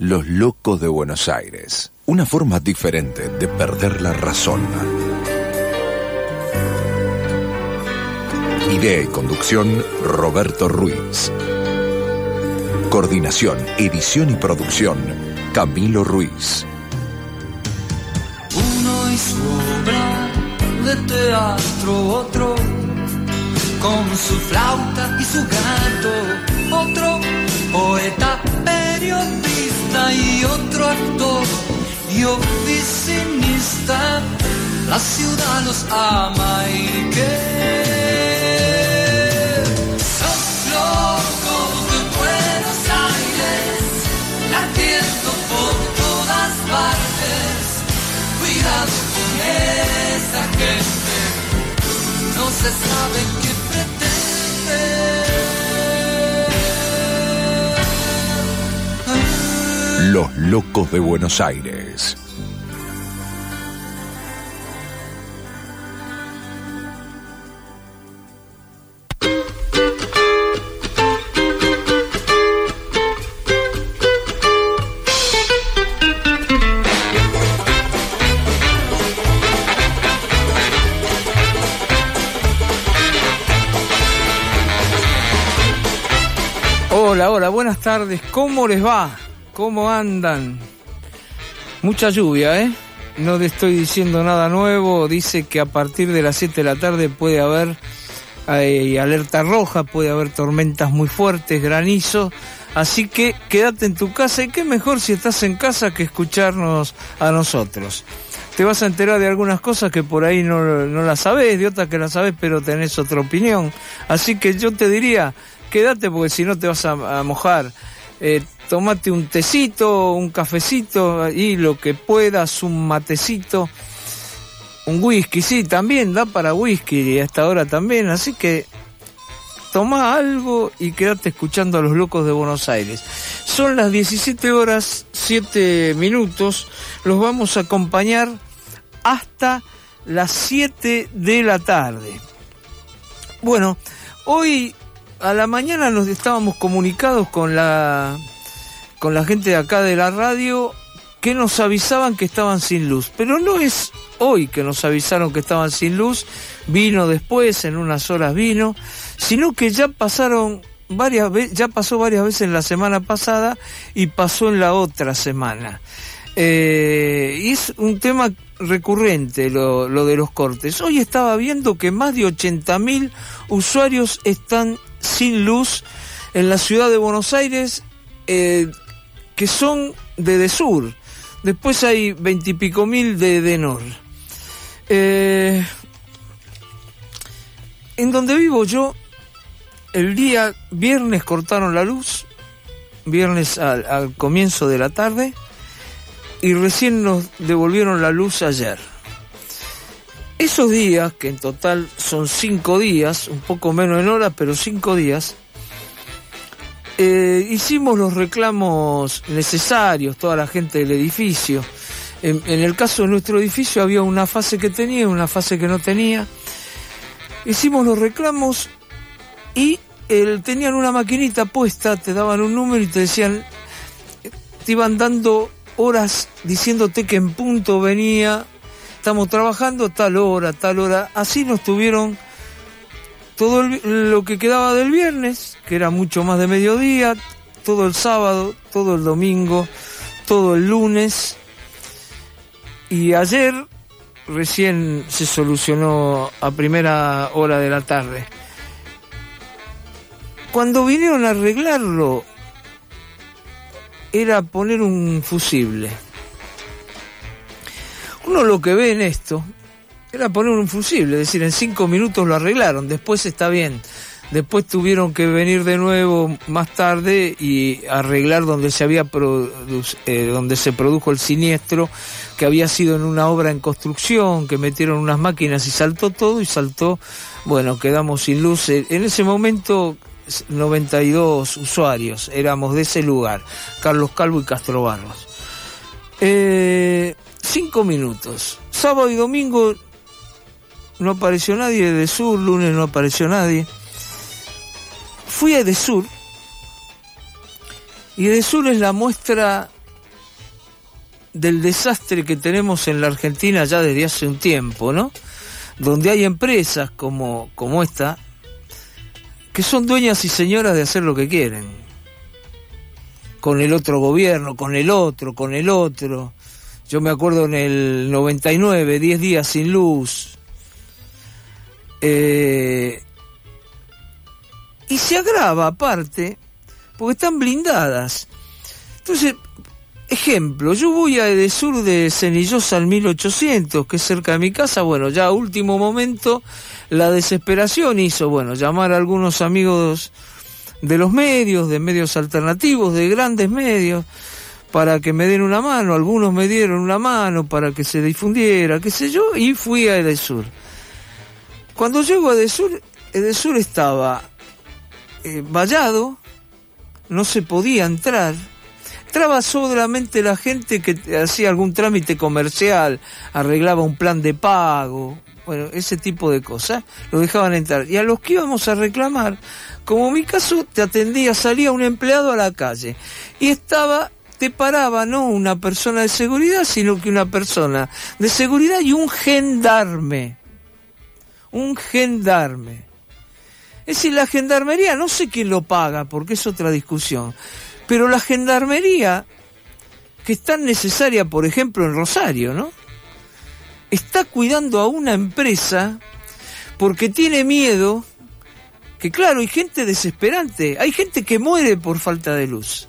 Los locos de Buenos Aires. Una forma diferente de perder la razón. Idea y conducción, Roberto Ruiz. Coordinación, edición y producción, Camilo Ruiz. Uno y su obra de teatro, otro con su flauta y su gato, otro poeta, periodista y otro actor y oficinista. La ciudad los ama y que sos locos de Buenos Aires, latiendo por todas partes. Cuidado con esa gente, no se sabe qué pretende. Los locos de Buenos Aires. Hola, buenas tardes. ¿Cómo les va? ¿Cómo andan? Mucha lluvia, ¿eh? No le estoy diciendo nada nuevo. Dice que a partir de las 7 de la tarde puede haber alerta roja, puede haber tormentas muy fuertes, granizo. Así que quédate en tu casa, y qué mejor si estás en casa que escucharnos a nosotros. Te vas a enterar de algunas cosas que por ahí no las sabés, de otras que las sabés pero tenés otra opinión. Así que yo te diría, quédate porque si no te vas a mojar. Tomate un tecito, un cafecito y lo que puedas, un matecito, un whisky, sí, también da para whisky a esta hora también, así que toma algo y quédate escuchando a los locos de Buenos Aires. Son las 17:07, los vamos a acompañar hasta las 7 de la tarde. Bueno, hoy a la mañana nos estábamos comunicados con la gente de acá de la radio, que nos avisaban que estaban sin luz. Pero no es hoy que nos avisaron que estaban sin luz, vino después, en unas horas vino, sino que ya pasó varias veces en la semana pasada y pasó en la otra semana. Y es un tema recurrente lo de los cortes. Hoy estaba viendo que más de 80.000 usuarios están sin luz en la ciudad de Buenos Aires, que son de Edesur. Después hay 20 y pico mil de Edenor. En donde vivo yo, el día viernes cortaron la luz, viernes al comienzo de la tarde, y recién nos devolvieron la luz ayer. Esos días, que en total son 5 días, un poco menos en horas, pero 5 días, hicimos los reclamos necesarios, toda la gente del edificio. En el caso de nuestro edificio había una fase que tenía, una fase que no tenía. Hicimos los reclamos y tenían una maquinita puesta, te daban un número y te decían, te iban dando horas diciéndote que en punto venía. Estamos trabajando tal hora. Así nos tuvieron todo lo que quedaba del viernes, que era mucho más de mediodía, todo el sábado, todo el domingo, todo el lunes. Y ayer recién se solucionó a primera hora de la tarde. Cuando vinieron a arreglarlo, era poner un fusible. Uno lo que ve en esto era poner un fusible, es decir, en 5 minutos lo arreglaron, después está bien. Después tuvieron que venir de nuevo más tarde y arreglar donde donde se produjo el siniestro, que había sido en una obra en construcción, que metieron unas máquinas y saltó todo, bueno, quedamos sin luz. En ese momento 92 usuarios éramos de ese lugar, Carlos Calvo y Castro Barros. 5 minutos. Sábado y domingo no apareció nadie de Edesur, lunes no apareció nadie. Fui a Edesur, y Edesur es la muestra del desastre que tenemos en la Argentina ya desde hace un tiempo, ¿no? Donde hay empresas como esta, que son dueñas y señoras de hacer lo que quieren. Con el otro gobierno, con el otro. Yo me acuerdo en el 99, 10 días sin luz. Y se agrava aparte, porque están blindadas. Entonces, ejemplo, yo voy a Edesur de Cenillosa al 1800, que es cerca de mi casa. Bueno, ya a último momento la desesperación hizo, llamar a algunos amigos de los medios, de medios alternativos, de grandes medios, para que me den una mano. Algunos me dieron una mano para que se difundiera, qué sé yo, y fui a Edesur. Cuando llego a Edesur estaba vallado, no se podía entrar. Entraba solamente la gente que hacía algún trámite comercial, arreglaba un plan de pago, ese tipo de cosas, lo dejaban entrar. Y a los que íbamos a reclamar, como en mi caso, te atendía, salía un empleado a la calle y te paraba no una persona de seguridad, sino que una persona de seguridad y un gendarme. Es decir, la gendarmería, no sé quién lo paga, porque es otra discusión, pero la gendarmería, que es tan necesaria, por ejemplo, en Rosario, ¿no? Está cuidando a una empresa porque tiene miedo, que claro, hay gente desesperante, hay gente que muere por falta de luz.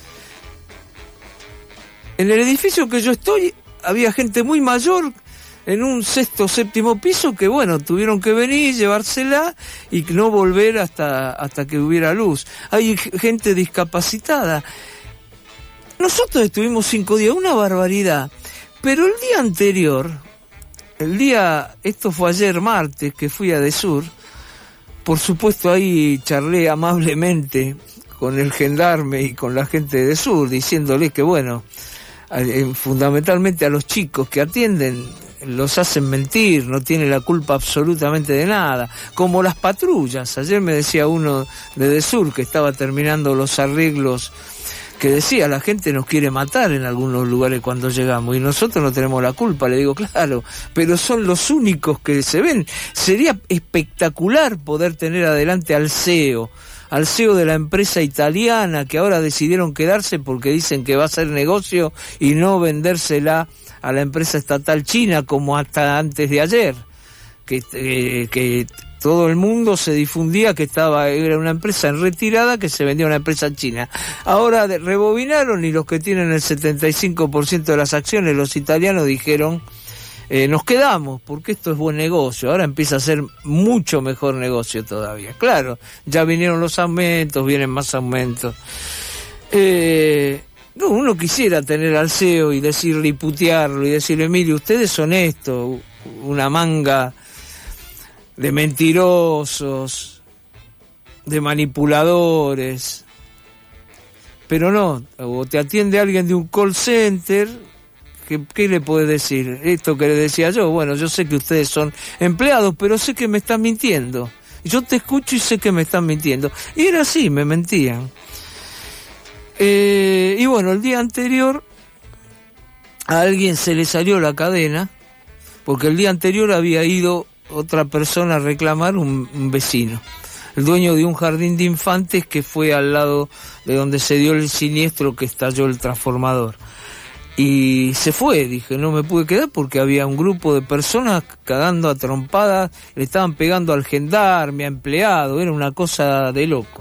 En el edificio que yo estoy, había gente muy mayor, en un sexto o séptimo piso, que tuvieron que venir, llevársela y no volver hasta que hubiera luz. Hay gente discapacitada. Nosotros estuvimos 5 días, una barbaridad. Pero el día anterior, esto fue ayer martes, que fui a Edesur, por supuesto ahí charlé amablemente con el gendarme y con la gente de Edesur, diciéndole que fundamentalmente a los chicos que atienden, los hacen mentir, no tienen la culpa absolutamente de nada, como las patrullas. Ayer me decía uno de Edesur que estaba terminando los arreglos, que decía, la gente nos quiere matar en algunos lugares cuando llegamos y nosotros no tenemos la culpa. Le digo, claro, pero son los únicos que se ven. Sería espectacular poder tener adelante al CEO de la empresa italiana, que ahora decidieron quedarse porque dicen que va a hacer negocio y no vendérsela a la empresa estatal china, como hasta antes de ayer, que todo el mundo se difundía que era una empresa en retirada que se vendía a una empresa china. Ahora rebobinaron y los que tienen el 75% de las acciones, los italianos, dijeron, nos quedamos porque esto es buen negocio. Ahora empieza a ser mucho mejor negocio todavía. Claro, ya vinieron los aumentos, vienen más aumentos. Uno quisiera tener al CEO y decirle y putearlo y decirle, mire, ustedes son esto, una manga de mentirosos, de manipuladores. Pero no, o te atiende alguien de un call center, ¿qué le puedes decir? Esto que le decía yo, yo sé que ustedes son empleados, pero sé que me están mintiendo. Yo te escucho y sé que me están mintiendo. Y era así, me mentían. Y el día anterior a alguien se le salió la cadena, porque el día anterior había ido otra persona a reclamar, un vecino, el dueño de un jardín de infantes que fue al lado de donde se dio el siniestro que estalló el transformador. Y se fue, dije, no me pude quedar porque había un grupo de personas cagando a trompadas, le estaban pegando al gendarme, a empleado, era una cosa de loco.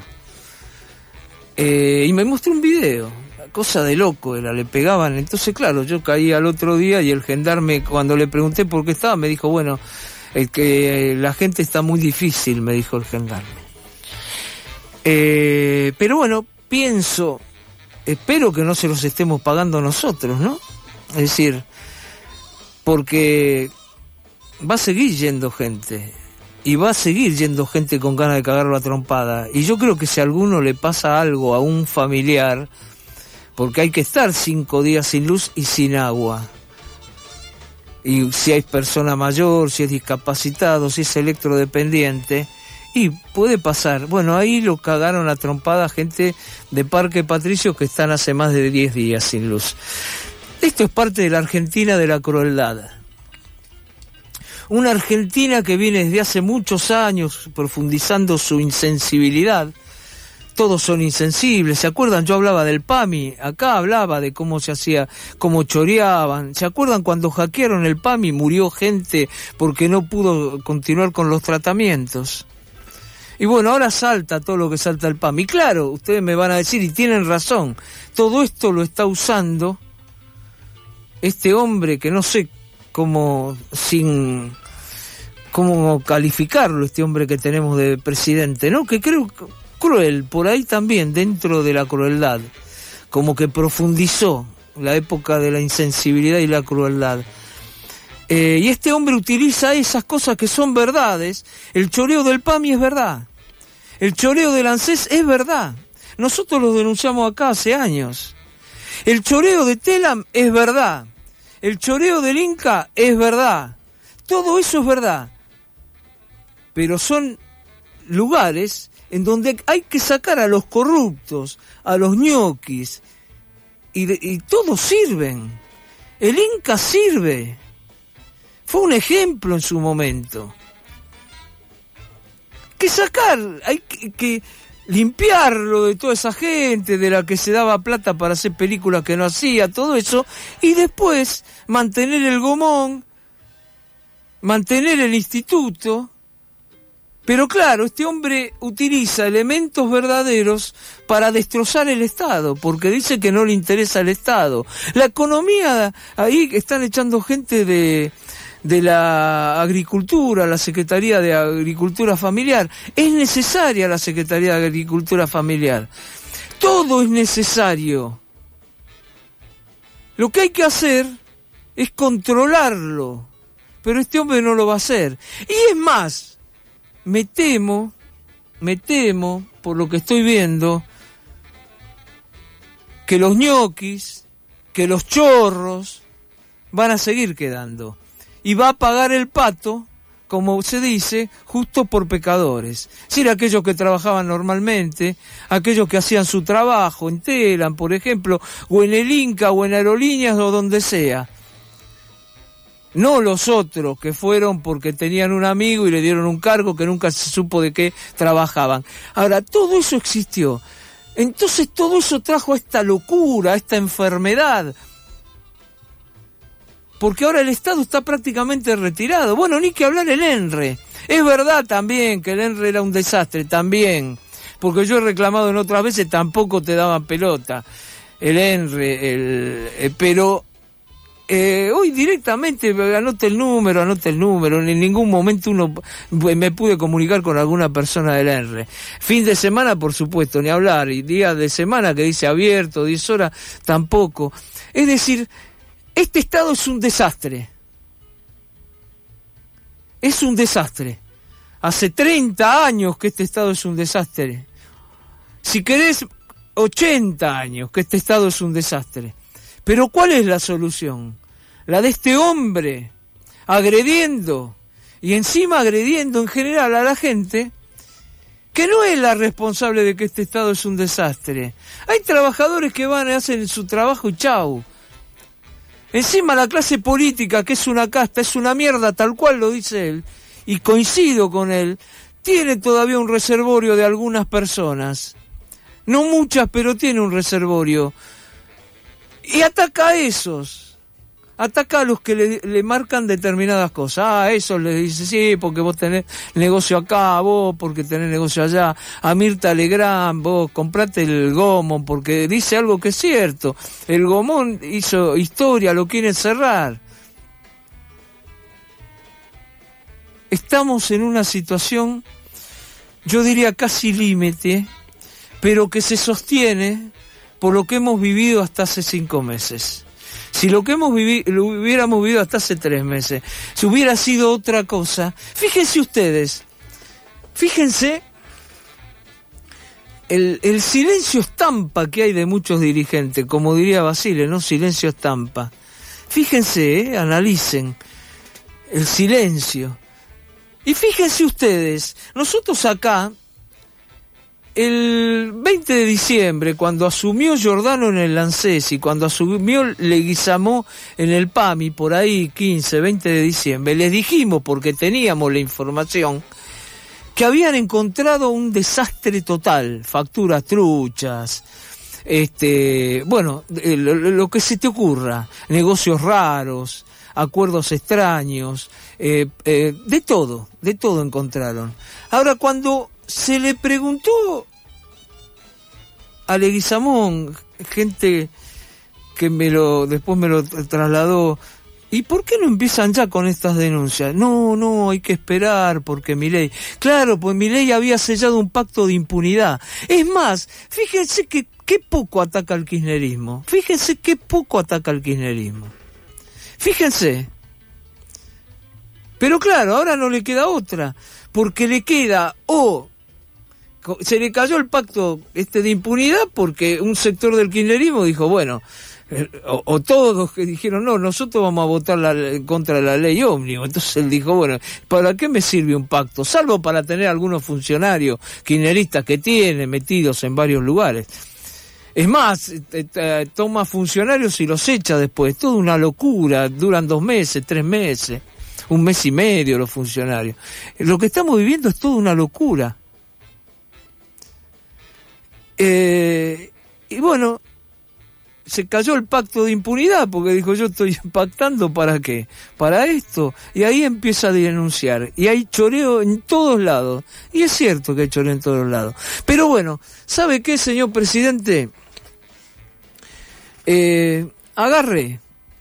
Y me mostró un video, cosa de loco era, le pegaban. Entonces claro, yo caí al otro día y el gendarme, cuando le pregunté por qué estaba, me dijo, que la gente está muy difícil, me dijo el gendarme. Pero espero que no se los estemos pagando nosotros, ¿no? Es decir, porque va a seguir yendo gente. Y va a seguir yendo gente con ganas de cagarlo a trompada. Y yo creo que si a alguno le pasa algo a un familiar, porque hay que estar 5 días sin luz y sin agua. Y si hay persona mayor, si es discapacitado, si es electrodependiente, y puede pasar. Ahí lo cagaron a trompada gente de Parque Patricio que están hace más de 10 días sin luz. Esto es parte de la Argentina de la crueldad. Una Argentina que viene desde hace muchos años profundizando su insensibilidad. Todos son insensibles. ¿Se acuerdan? Yo hablaba del PAMI. Acá hablaba de cómo se hacía, cómo choreaban. ¿Se acuerdan cuando hackearon el PAMI? Murió gente porque no pudo continuar con los tratamientos. Y bueno, ahora salta todo lo que salta el PAMI. Claro, ustedes me van a decir, y tienen razón, todo esto lo está usando este hombre que no sé cómo calificarlo, este hombre que tenemos de presidente, ¿no? Que creo cruel, por ahí también, dentro de la crueldad, como que profundizó la época de la insensibilidad y la crueldad. Y este hombre utiliza esas cosas que son verdades. El choreo del PAMI es verdad. El choreo del ANSES es verdad. Nosotros lo denunciamos acá hace años. El choreo de Telam es verdad. El choreo del Inca es verdad. Todo eso es verdad. Pero son lugares en donde hay que sacar a los corruptos, a los ñoquis, y todos sirven. El Inca sirve. Fue un ejemplo en su momento. Que sacar, hay que limpiarlo de toda esa gente de la que se daba plata para hacer películas que no hacía, todo eso, y después mantener el gomón, mantener el instituto. Pero claro, este hombre utiliza elementos verdaderos para destrozar el Estado, porque dice que no le interesa el Estado. La economía, ahí están echando gente de la agricultura, la Secretaría de Agricultura Familiar. Es necesaria la Secretaría de Agricultura Familiar. Todo es necesario. Lo que hay que hacer es controlarlo, pero este hombre no lo va a hacer. Y es más, me temo, por lo que estoy viendo, que los ñoquis, que los chorros, van a seguir quedando. Y va a pagar el pato, como se dice, justo por pecadores. Es decir, aquellos que trabajaban normalmente, aquellos que hacían su trabajo en Telam, por ejemplo, o en el Inca, o en Aerolíneas, o donde sea. No los otros que fueron porque tenían un amigo y le dieron un cargo que nunca se supo de qué trabajaban. Ahora, todo eso existió. Entonces todo eso trajo esta locura, esta enfermedad. Porque ahora el Estado está prácticamente retirado. Bueno, ni que hablar el ENRE. Es verdad también que el ENRE era un desastre, también. Porque yo he reclamado en otras veces, tampoco te daban pelota. El ENRE, pero... hoy directamente anote el número, en ningún momento me pude comunicar con alguna persona del ENRE. Fin de semana, por supuesto, ni hablar, y día de semana que dice abierto, 10 horas, tampoco. Es decir, este Estado es un desastre. Es un desastre. Hace 30 años que este Estado es un desastre. Si querés, 80 años que este Estado es un desastre. Pero ¿cuál es la solución? La de este hombre agrediendo, y encima agrediendo en general a la gente, que no es la responsable de que este Estado es un desastre. Hay trabajadores que van y hacen su trabajo y chau. Encima la clase política, que es una casta, es una mierda, tal cual lo dice él, y coincido con él, tiene todavía un reservorio de algunas personas. No muchas, pero tiene un reservorio. Y ataca a esos, ataca a los que le marcan determinadas cosas. A esos le dice, sí, porque vos tenés negocio acá, vos porque tenés negocio allá. A Mirta Legrand, vos comprate el Gomón, porque dice algo que es cierto. El Gomón hizo historia, lo quieren cerrar. Estamos en una situación, yo diría casi límite, pero que se sostiene por lo que hemos vivido hasta hace 5 meses. Si lo que hemos vivido, lo hubiéramos vivido hasta hace 3 meses, si hubiera sido otra cosa, fíjense ustedes, el silencio estampa que hay de muchos dirigentes, como diría Basile, ¿no? Silencio estampa. Fíjense, analicen el silencio. Y fíjense ustedes, nosotros acá el 20 de diciembre, cuando asumió Giordano en el ANSES y cuando asumió Leguizamón en el PAMI, por ahí 15, 20 de diciembre, les dijimos, porque teníamos la información, que habían encontrado un desastre total, facturas truchas, lo que se te ocurra, negocios raros, acuerdos extraños, de todo encontraron. Ahora, cuando se le preguntó a Leguizamón, gente que después me lo trasladó, ¿y por qué no empiezan ya con estas denuncias? No, hay que esperar porque Milei... Claro, pues Milei había sellado un pacto de impunidad. Es más, fíjense que qué poco ataca al kirchnerismo. Fíjense. Pero claro, ahora no le queda otra, porque le queda se le cayó el pacto de impunidad porque un sector del kirchnerismo dijo, bueno, o todos que dijeron, no, nosotros vamos a votar contra la ley ómnibus. Entonces él dijo, bueno, ¿para qué me sirve un pacto? Salvo para tener algunos funcionarios kirchneristas que tiene metidos en varios lugares. Es más, toma funcionarios y los echa después. Toda una locura, duran 2 meses, 3 meses, 1 mes y medio los funcionarios. Lo que estamos viviendo es toda una locura. Y bueno, se cayó el pacto de impunidad porque dijo, yo estoy pactando ¿para qué? Para esto. Y ahí empieza a denunciar. Y hay choreo en todos lados. Y es cierto que hay choreo en todos lados. Pero bueno, ¿sabe qué, señor presidente? Agarre.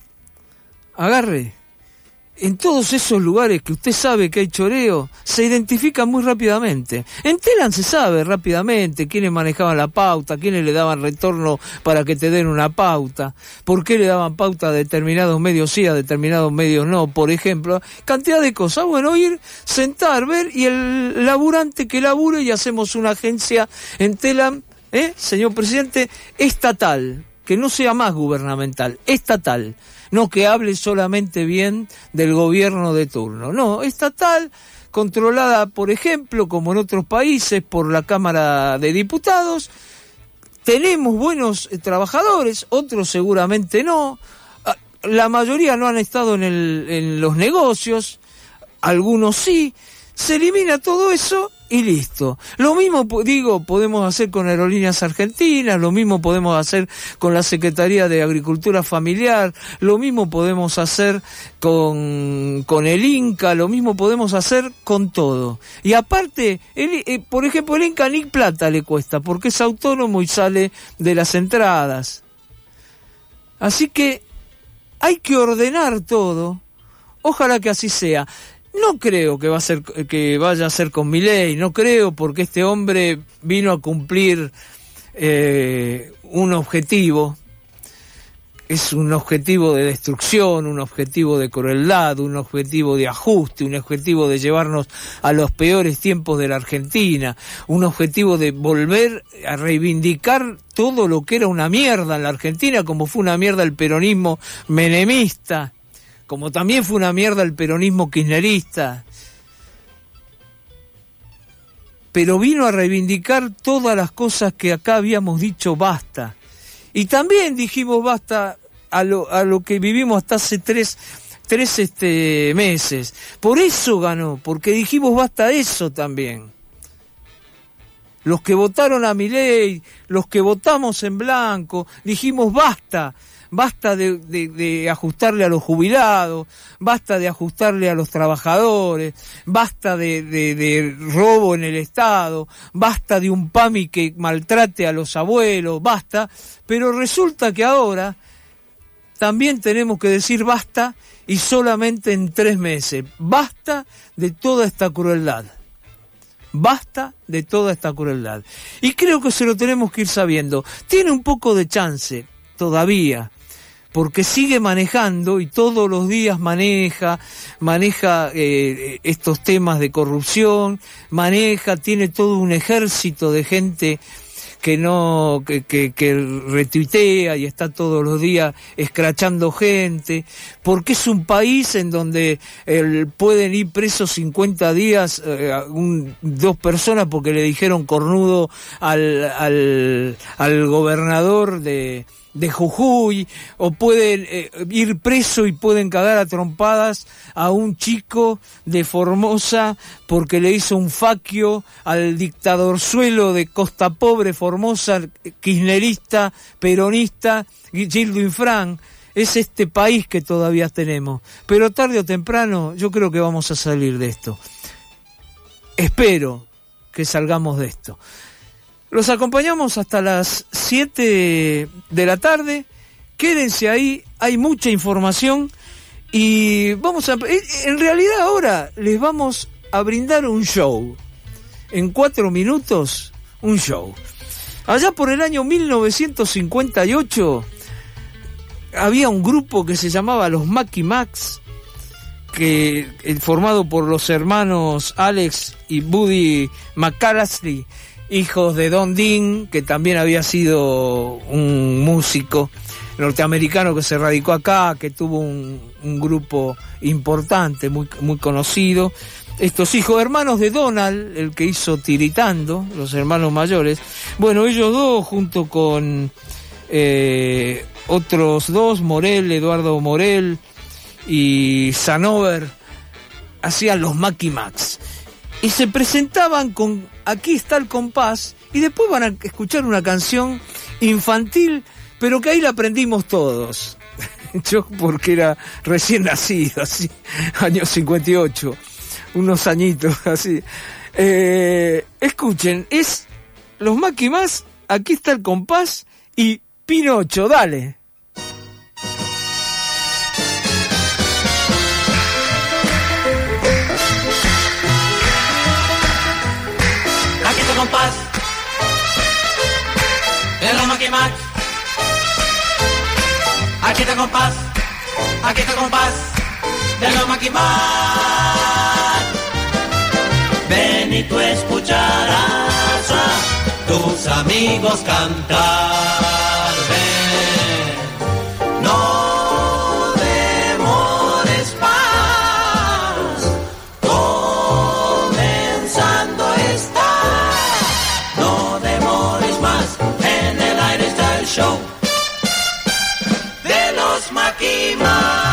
En todos esos lugares que usted sabe que hay choreo, se identifican muy rápidamente. En Telam se sabe rápidamente quiénes manejaban la pauta, quiénes le daban retorno para que te den una pauta, por qué le daban pauta a determinados medios sí, a determinados medios no, por ejemplo. Cantidad de cosas. Bueno, ir, sentar, ver, y el laburante que labure, y hacemos una agencia en Telam, señor presidente, estatal, que no sea más gubernamental, estatal. No que hable solamente bien del gobierno de turno. No, estatal, controlada, por ejemplo, como en otros países, por la Cámara de Diputados. Tenemos buenos trabajadores, otros seguramente no. La mayoría no han estado en los negocios, algunos sí. Se elimina todo eso y listo. Lo mismo, podemos hacer con Aerolíneas Argentinas, lo mismo podemos hacer con la Secretaría de Agricultura Familiar, lo mismo podemos hacer con el Inca, lo mismo podemos hacer con todo. Y aparte, por ejemplo, el Inca ni plata le cuesta, porque es autónomo y sale de las entradas. Así que hay que ordenar todo. Ojalá que así sea. No creo que vaya a ser con Milei, no creo, porque este hombre vino a cumplir un objetivo. Es un objetivo de destrucción, un objetivo de crueldad, un objetivo de ajuste, un objetivo de llevarnos a los peores tiempos de la Argentina, un objetivo de volver a reivindicar todo lo que era una mierda en la Argentina, como fue una mierda el peronismo menemista, como también fue una mierda el peronismo kirchnerista. Pero vino a reivindicar todas las cosas que acá habíamos dicho basta. Y también dijimos basta a lo que vivimos hasta hace tres meses. Por eso ganó, porque dijimos basta a eso también. Los que votaron a Milei, los que votamos en blanco, dijimos basta. Basta de ajustarle a los jubilados, basta de ajustarle a los trabajadores, basta de robo en el Estado, basta de un PAMI que maltrate a los abuelos, basta. Pero resulta que ahora también tenemos que decir basta, y solamente en 3 meses. Basta de toda esta crueldad. Basta de toda esta crueldad. Y creo que se lo tenemos que ir sabiendo. Tiene un poco de chance todavía, porque sigue manejando y todos los días maneja estos temas de corrupción, tiene todo un ejército de gente que retuitea y está todos los días escrachando gente, porque es un país en donde pueden ir presos 50 días 2 personas porque le dijeron cornudo al gobernador de Jujuy, o pueden ir preso y pueden cagar a trompadas a un chico de Formosa porque le hizo un faquio al dictadorzuelo de Costa Pobre, Formosa, kirchnerista, peronista, Gildo Infran. Es este país que todavía tenemos, pero tarde o temprano yo creo que vamos a salir de esto. Espero que salgamos de esto. Los acompañamos hasta las 7 de la tarde. Quédense ahí, hay mucha información y en realidad ahora les vamos a brindar un show. En 4 minutos, un show. Allá por el año 1958 había un grupo que se llamaba los Mackie Macs, formado por los hermanos Alex y Buddy McAllister, hijos de Don Dean, que también había sido un músico norteamericano que se radicó acá, que tuvo un grupo importante, muy, muy conocido. Estos hijos, hermanos de Donald, el que hizo Tiritando, los hermanos mayores. Bueno, ellos dos, junto con otros 2, Morel, Eduardo Morel y Sanover, hacían los Mackie Macs. Y se presentaban con Aquí está el compás, y después van a escuchar una canción infantil, pero que ahí la aprendimos todos. Yo porque era recién nacido, así, año 58, unos añitos, así. Escuchen, es los Mackie Macs, Aquí está el compás y Pinocho, dale. Compás de los Mackie Macs. Aquí está compás de los Mackie Macs. Ven y tú escucharás a tus amigos cantar. Ven, no demores más, comenzando está. No demores más, en el aire está el show de los Mackie Macs.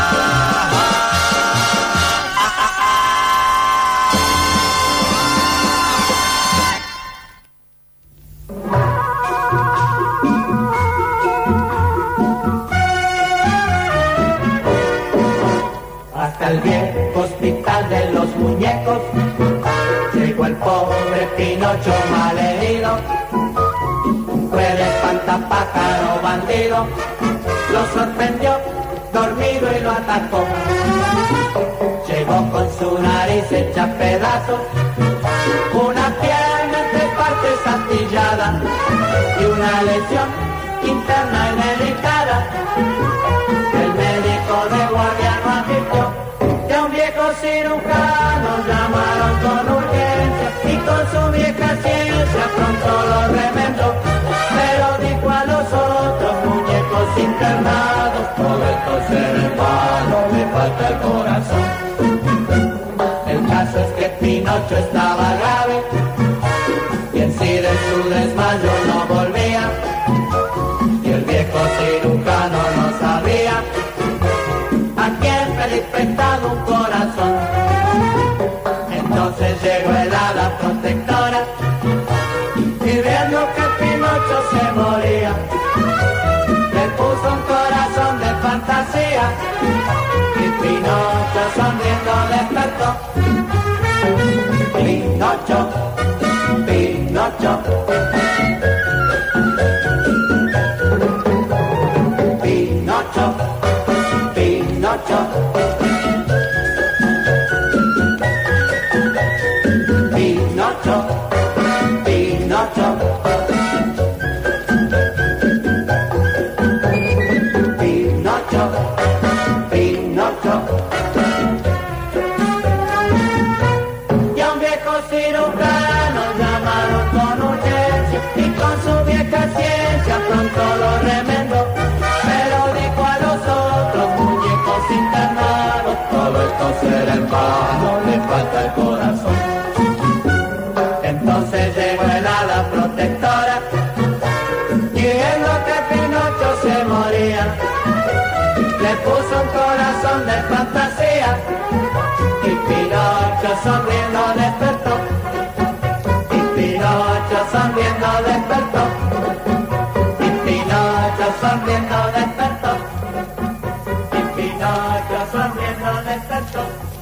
Hasta el viejo hospital de los muñecos llegó el pobre Pinocho malherido. Fue el espantapájaro bandido, lo sorprendió dormido y lo atacó. Llegó con su nariz hecha pedazos, una pierna en 3 partes astillada y una lesión interna y delicada. El médico de guardia no advirtió que a un viejo cirujano llamaron con urgencia y con su vieja ciencia pronto lo remendó. Pero dijo a los otros muñecos internados, todo esto cerebral, le falta el corazón. El caso es que Pinocho estaba grave y en sí de su desmayo no volvía, y el viejo cirujano no sabía a quién pedir prestado un corazón. Entonces llegó el hada protectora y viendo que Pinocho se moría, le puso un corazón de fantasía y Pinocho sonriendo despertó. Pinocho, Pinocho, Pinocho, Pinocho, Pinocho, Pinocho, Pinocho, Pinocho. Y a un viejo cirujano llamaron con urgencia y con su mano le falta el corazón. Entonces llegó el hada protectora, y viendo que Pinocho se moría, le puso un corazón de fantasía, y Pinocho sonriendo despertó, y Pinocho sonriendo despertó, y Pinocho sonriendo despertó, y Pinocho sonriendo despertó.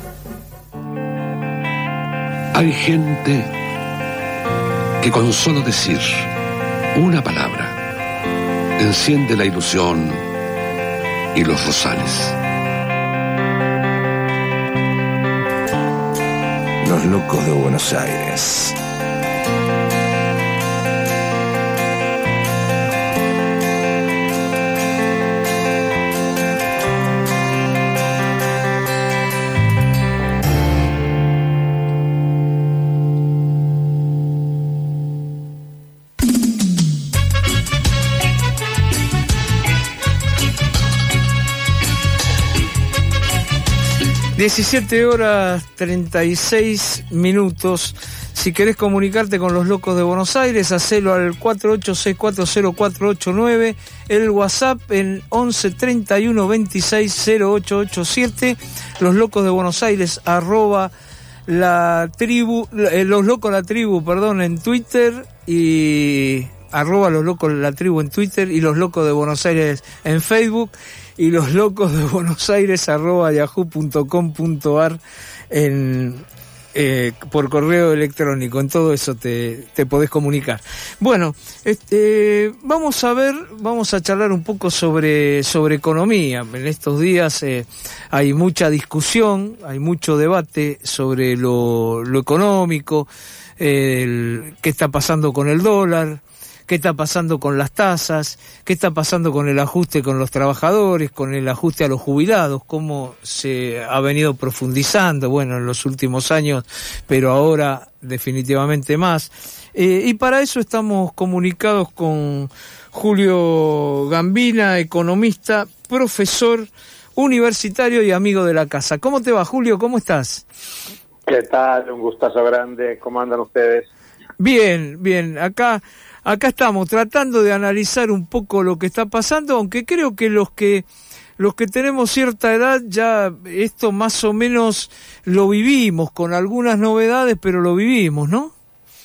Hay gente que con solo decir una palabra enciende la ilusión y los rosales. Los locos de Buenos Aires. (17:36). Si querés comunicarte con los locos de Buenos Aires, hacelo al 48640489, el WhatsApp en 11 31 26 0887, los locos de Buenos Aires @ la tribu, los locos la tribu, en Twitter, y @ los locos la tribu en Twitter, y los locos de Buenos Aires en Facebook, y los locos de Buenos Aires @ yahoo.com.ar por correo electrónico. En todo eso te podés comunicar. Bueno, vamos a charlar un poco sobre economía. En estos días hay mucha discusión, hay mucho debate sobre lo económico, qué está pasando con el dólar, qué está pasando con las tasas, qué está pasando con el ajuste con los trabajadores, con el ajuste a los jubilados, cómo se ha venido profundizando, en los últimos años, pero ahora definitivamente más. Y para eso estamos comunicados con Julio Gambina, economista, profesor universitario y amigo de la casa. ¿Cómo te va, Julio? ¿Cómo estás? ¿Qué tal? Un gustazo grande. ¿Cómo andan ustedes? Bien. Acá estamos tratando de analizar un poco lo que está pasando, aunque creo que los que tenemos cierta edad ya esto más o menos lo vivimos, con algunas novedades, pero lo vivimos, ¿no?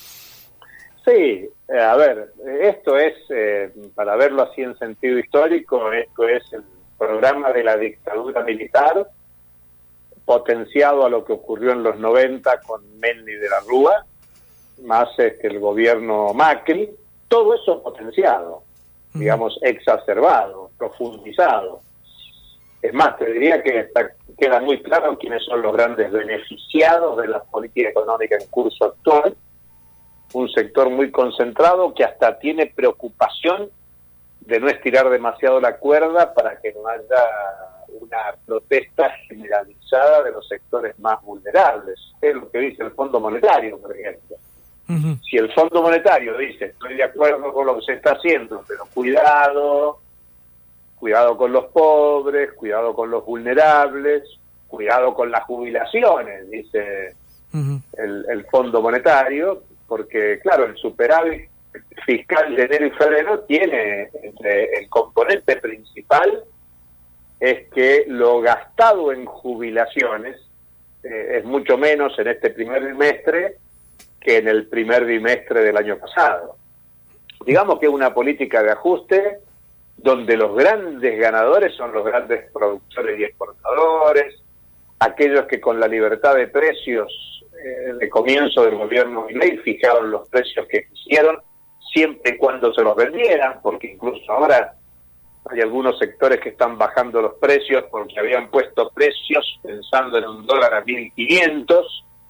Sí, a ver, esto es, para verlo así en sentido histórico, esto es el programa de la dictadura militar, potenciado a lo que ocurrió en los 90 con Menni de la Rúa, más el gobierno Macri. Todo eso potenciado, digamos, exacerbado, profundizado. Es más, te diría que queda muy claro quiénes son los grandes beneficiados de la política económica en curso actual. Un sector muy concentrado que hasta tiene preocupación de no estirar demasiado la cuerda para que no haya una protesta generalizada de los sectores más vulnerables. Es lo que dice el Fondo Monetario, por ejemplo. Si el Fondo Monetario dice, estoy de acuerdo con lo que se está haciendo, pero cuidado con los pobres, cuidado con los vulnerables, cuidado con las jubilaciones, dice el Fondo Monetario, porque claro, el superávit fiscal de enero y febrero tiene el componente principal es que lo gastado en jubilaciones es mucho menos en este primer trimestre que en el primer bimestre del año pasado. Digamos que es una política de ajuste donde los grandes ganadores son los grandes productores y exportadores, aquellos que con la libertad de precios de comienzo del gobierno Milei fijaron los precios que quisieron, siempre y cuando se los vendieran, porque incluso ahora hay algunos sectores que están bajando los precios porque habían puesto precios pensando en un dólar a 1.500,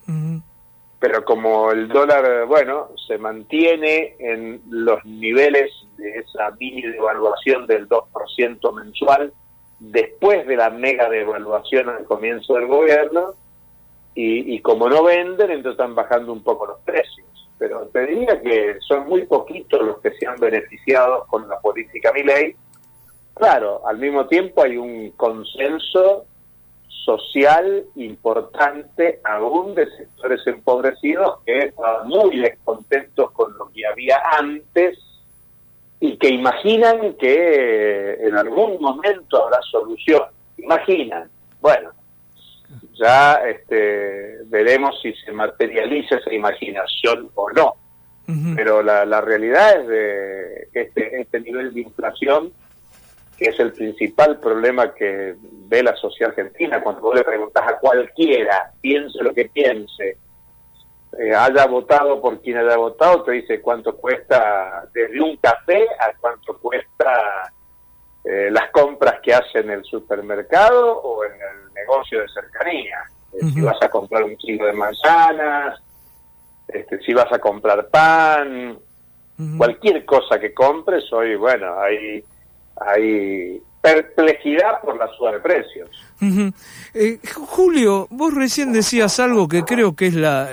pero como el dólar, se mantiene en los niveles de esa mini devaluación del 2% mensual, después de la mega devaluación al comienzo del gobierno, y como no venden, entonces están bajando un poco los precios. Pero te diría que son muy poquitos los que se han beneficiado con la política Milei. Claro, al mismo tiempo hay un consenso social importante aún de sectores empobrecidos que estaban muy descontentos con lo que había antes y que imaginan que en algún momento habrá solución. Imaginan. Bueno, ya veremos si se materializa esa imaginación o no. Pero la realidad es de que este nivel de inflación, que es el principal problema que ve la sociedad argentina, cuando vos le preguntás a cualquiera, piense lo que piense, haya votado por quien haya votado, te dice cuánto cuesta desde un café a cuánto cuesta las compras que hace en el supermercado o en el negocio de cercanía. Si vas a comprar un kilo de manzanas, si vas a comprar pan, cualquier cosa que compres hoy, bueno, hay perplejidad por la suba de precios. Julio, vos recién decías algo que creo que es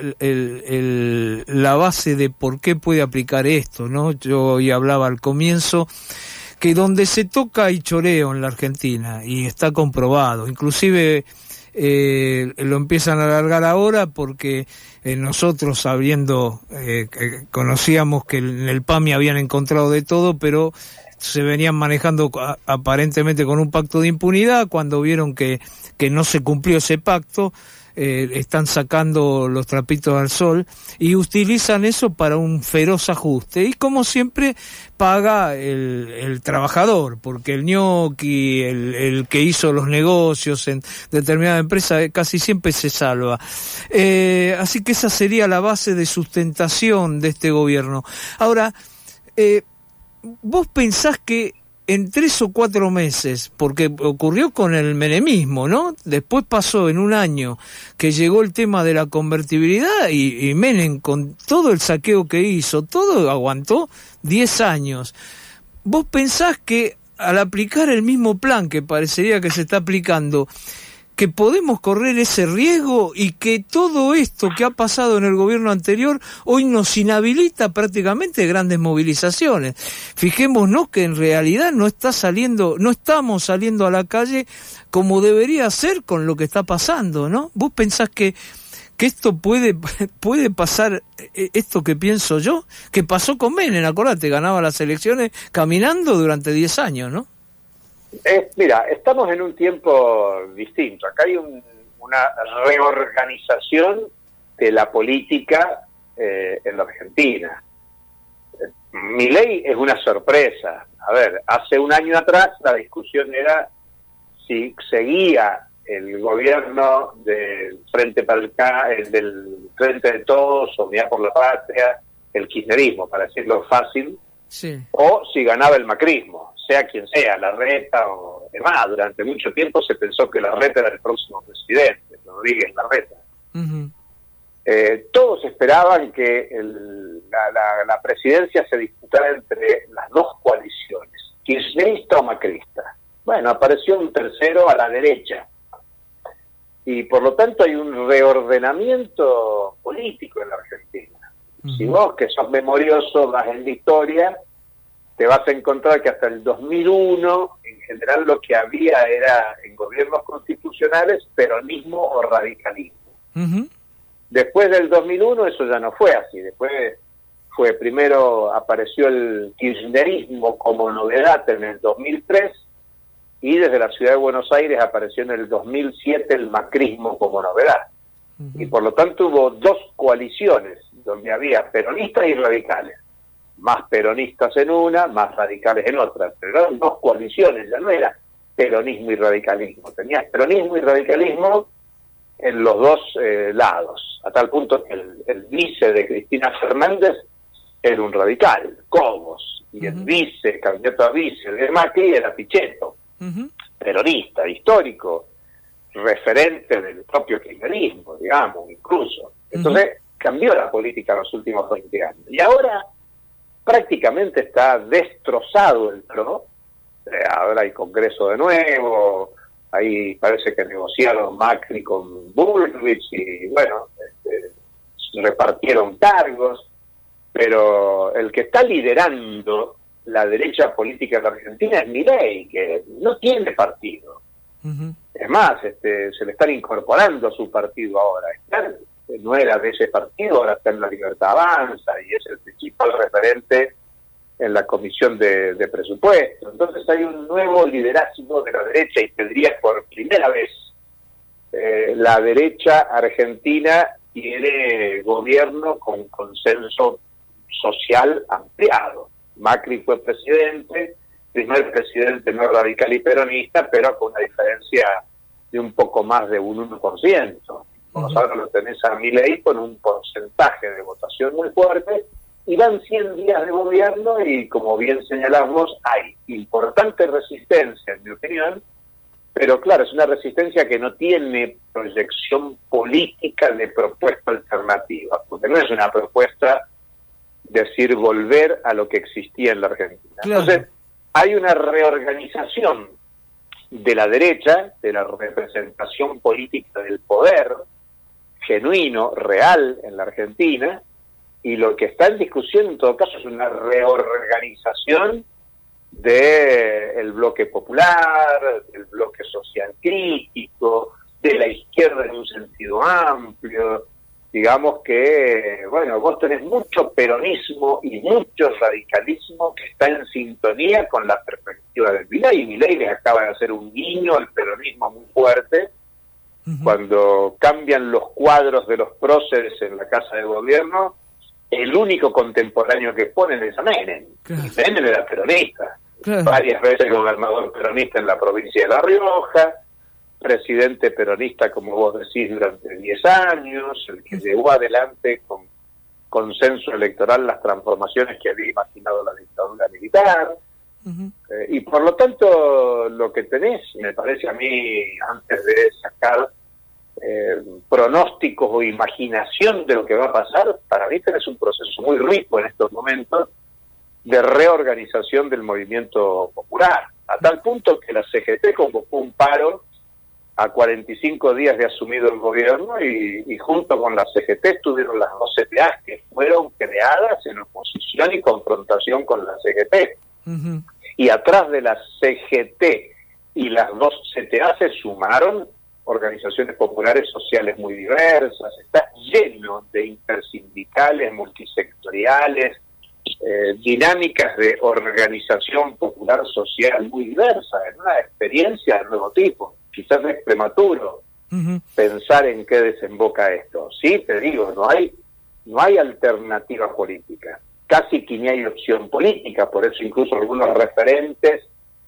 la base de por qué puede aplicar esto, ¿no? Yo hoy hablaba al comienzo que donde se toca hay choreo en la Argentina, y está comprobado. Inclusive lo empiezan a alargar ahora porque nosotros, sabiendo, conocíamos que en el PAMI habían encontrado de todo, pero se venían manejando aparentemente con un pacto de impunidad. Cuando vieron que no se cumplió ese pacto, están sacando los trapitos al sol y utilizan eso para un feroz ajuste, y como siempre paga el trabajador, porque el ñoqui, el que hizo los negocios en determinada empresa, casi siempre se salva. Así que esa sería la base de sustentación de este gobierno. Ahora, ¿vos pensás que en 3 o 4 meses, porque ocurrió con el menemismo, ¿no? Después pasó en un año que llegó el tema de la convertibilidad y Menem, con todo el saqueo que hizo, todo aguantó 10 años. ¿Vos pensás que al aplicar el mismo plan que parecería que se está aplicando, que podemos correr ese riesgo y que todo esto que ha pasado en el gobierno anterior hoy nos inhabilita prácticamente grandes movilizaciones? Fijémonos que en realidad no estamos saliendo a la calle como debería ser con lo que está pasando, ¿no? ¿Vos pensás que esto puede pasar, esto que pienso yo, que pasó con Menem? Acordate, ganaba las elecciones caminando durante 10 años, ¿no? Mira, estamos en un tiempo distinto. Acá hay una reorganización de la política en la Argentina. Milei es una sorpresa. A ver, hace un año atrás la discusión era si seguía el gobierno del Frente del Frente de Todos, Unidad por la Patria, el kirchnerismo, para decirlo fácil, sí, o si ganaba el macrismo, sea quien sea, Larreta o demás. Durante mucho tiempo se pensó que Larreta era el próximo presidente, Rodríguez Larreta. Todos esperaban que la presidencia se disputara entre las dos coaliciones, kirchnerista o macrista. Bueno, apareció un tercero a la derecha, y por lo tanto hay un reordenamiento político en la Argentina. Si vos, que sos memorioso, vas en la historia, te vas a encontrar que hasta el 2001, en general, lo que había era, en gobiernos constitucionales, peronismo o radicalismo. Después del 2001 eso ya no fue así. Después primero apareció el kirchnerismo como novedad en el 2003, y desde la ciudad de Buenos Aires apareció en el 2007 el macrismo como novedad. Y por lo tanto hubo dos coaliciones, donde había peronistas y radicales. Más peronistas en una, más radicales en otra, pero eran dos coaliciones, ya no era peronismo y radicalismo, tenías peronismo y radicalismo en los dos lados, a tal punto que el vice de Cristina Fernández era un radical, Cobos, y el candidato a vice de Macri era Pichetto, peronista, histórico, referente del propio kirchnerismo, digamos, incluso. Entonces cambió la política en los últimos 20 años, y ahora prácticamente está destrozado el PRO. Ahora hay Congreso de nuevo, ahí parece que negociaron Macri con Bullrich y bueno, repartieron cargos, pero el que está liderando la derecha política de la Argentina es Milei, que no tiene partido. Es más, se le están incorporando a su partido ahora. No era de ese partido, ahora está en La Libertad Avanza y es el principal referente en la comisión de presupuesto. Entonces hay un nuevo liderazgo de la derecha y tendría por primera vez la derecha argentina tiene gobierno con consenso social ampliado. Macri fue presidente, primer presidente no radical y peronista, pero con una diferencia de un poco más de un 1%. Ahora lo tenés a Milei con un porcentaje de votación muy fuerte, y van 100 días de gobierno y, como bien señalamos, hay importante resistencia, en mi opinión, pero claro, es una resistencia que no tiene proyección política de propuesta alternativa, porque no es una propuesta decir volver a lo que existía en la Argentina. Claro. Entonces, hay una reorganización de la derecha, de la representación política del poder genuino, real en la Argentina, y lo que está en discusión en todo caso es una reorganización del bloque popular, del bloque social crítico, de la izquierda en un sentido amplio. Digamos que, bueno, vos tenés mucho peronismo y mucho radicalismo que está en sintonía con la perspectiva de Milei, y Milei les acaba de hacer un guiño al peronismo muy fuerte. Cuando cambian los cuadros de los próceres en la Casa de Gobierno, el único contemporáneo que ponen es a Menem. Claro. Menem era peronista. Claro. Varias veces gobernador peronista en la provincia de La Rioja, presidente peronista, como vos decís, durante 10 años, el que llevó adelante con consenso electoral las transformaciones que había imaginado la dictadura militar. Y por lo tanto, lo que tenés, me parece a mí, antes de sacar pronósticos o imaginación de lo que va a pasar, para mí tenés un proceso muy rico en estos momentos de reorganización del movimiento popular, a tal punto que la CGT convocó un paro a 45 días de asumido el gobierno, y junto con la CGT estuvieron las dos CTA que fueron creadas en oposición y confrontación con la CGT. Y atrás de la CGT y las dos CTA se sumaron organizaciones populares sociales muy diversas. Está lleno de intersindicales, multisectoriales, dinámicas de organización popular social muy diversa, en una experiencia de nuevo tipo. Quizás es prematuro pensar en qué desemboca esto. Sí, te digo, no hay alternativa política, casi que ni hay opción política, por eso incluso algunos referentes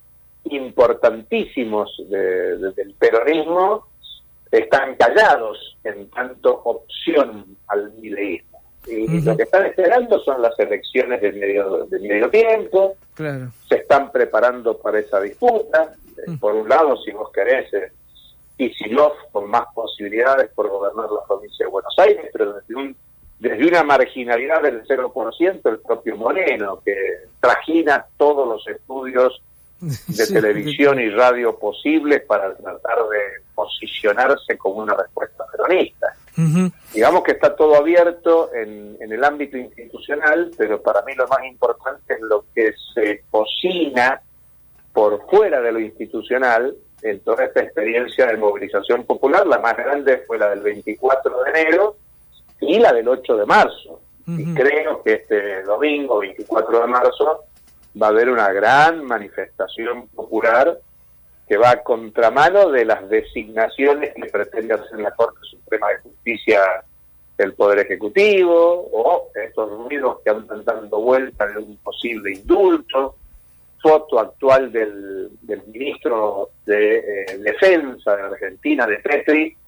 importantísimos del peronismo están callados en tanto opción al mileísmo. Y lo que están esperando son las elecciones de medio tiempo. Claro. Se están preparando para esa disputa. Por un lado, si vos querés, Kicillof con más posibilidades por gobernar la provincia de Buenos Aires, pero desde una marginalidad del 0%, el propio Moreno, que trajina todos los estudios de televisión y radio posibles para tratar de posicionarse como una respuesta peronista. Digamos que está todo abierto en el ámbito institucional, pero para mí lo más importante es lo que se cocina por fuera de lo institucional en toda esta experiencia de movilización popular. La más grande fue la del 24 de enero y la del 8 de marzo. Y creo que este domingo, 24 de marzo, va a haber una gran manifestación popular que va a contramano de las designaciones que pretende hacer la Corte Suprema de Justicia del Poder Ejecutivo, o estos ruidos que andan dando vuelta de un posible indulto, foto actual del ministro de Defensa de Argentina, de Petri,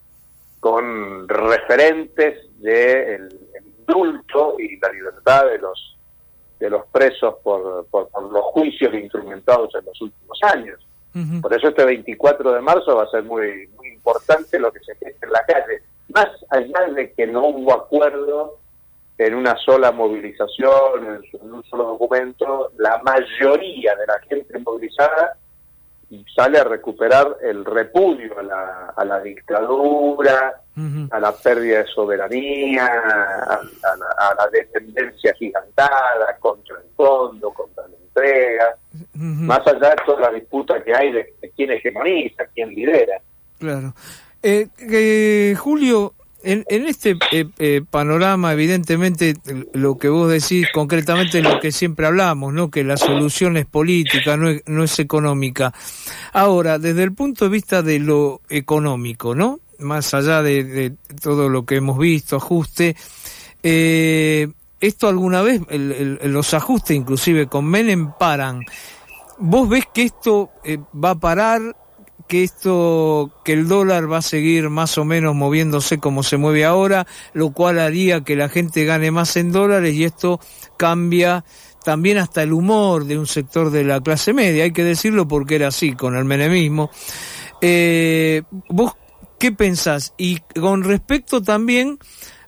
con referentes del indulto y la libertad de los presos por los juicios instrumentados en los últimos años. Por eso este 24 de marzo va a ser muy, muy importante lo que se geste en la calle. Más allá de que no hubo acuerdo en una sola movilización, en un solo documento, la mayoría de la gente movilizada sale a recuperar el repudio a la dictadura, a la pérdida de soberanía, a la dependencia gigantada, contra el fondo, contra la entrega. más allá de toda la disputa que hay de quién hegemoniza, quién lidera. Claro. Julio, en este panorama, evidentemente, lo que vos decís concretamente es lo que siempre hablamos, ¿no? Que la solución es política, no es económica. Ahora, desde el punto de vista de lo económico, ¿no? Más allá de todo lo que hemos visto, ajuste, esto alguna vez, los ajustes inclusive con Menem paran. ¿Vos ves que esto va a parar? Que el dólar va a seguir más o menos moviéndose como se mueve ahora, lo cual haría que la gente gane más en dólares, y esto cambia también hasta el humor de un sector de la clase media, hay que decirlo porque era así con el menemismo. ¿Vos qué pensás? Y con respecto también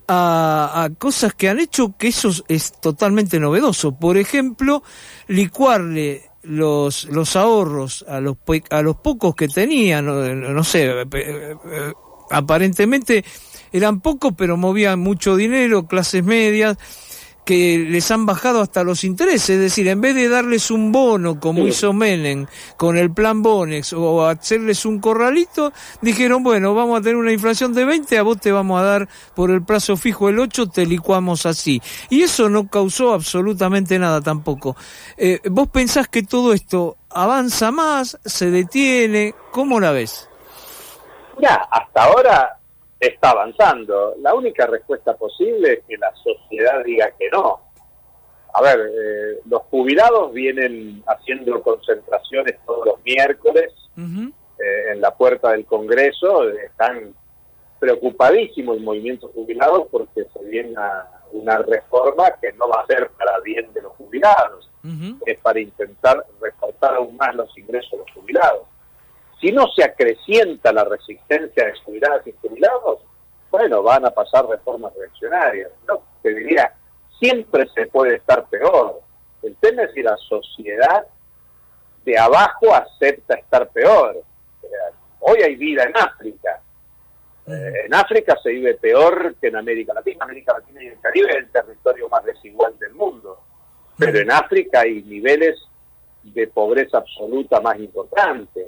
a cosas que han hecho, que eso es totalmente novedoso, por ejemplo, licuarle los ahorros a los pocos que tenían, no sé, aparentemente eran pocos, pero movían mucho dinero, clases medias, que les han bajado hasta los intereses, es decir, en vez de darles un bono como hizo Menem con el plan Bonex o hacerles un corralito, dijeron, bueno, vamos a tener una inflación de 20, a vos te vamos a dar por el plazo fijo el 8, te licuamos así. Y eso no causó absolutamente nada tampoco. ¿Vos pensás que todo esto avanza más, se detiene? ¿Cómo la ves? Ya, hasta ahora está avanzando. La única respuesta posible es que la sociedad diga que no. A ver, los jubilados vienen haciendo concentraciones todos los miércoles en la puerta del Congreso. Están preocupadísimos el movimiento jubilado porque se viene una reforma que no va a ser para bien de los jubilados. Es para intentar recortar aún más los ingresos de los jubilados. Si no se acrecienta la resistencia de jubiladas y jubilados, bueno, van a pasar reformas reaccionarias. No, te diría, siempre se puede estar peor. El tema es si la sociedad de abajo acepta estar peor. Hoy hay vida en África. En África se vive peor que en América Latina. América Latina y el Caribe es el territorio más desigual del mundo. Pero en África hay niveles de pobreza absoluta más importantes.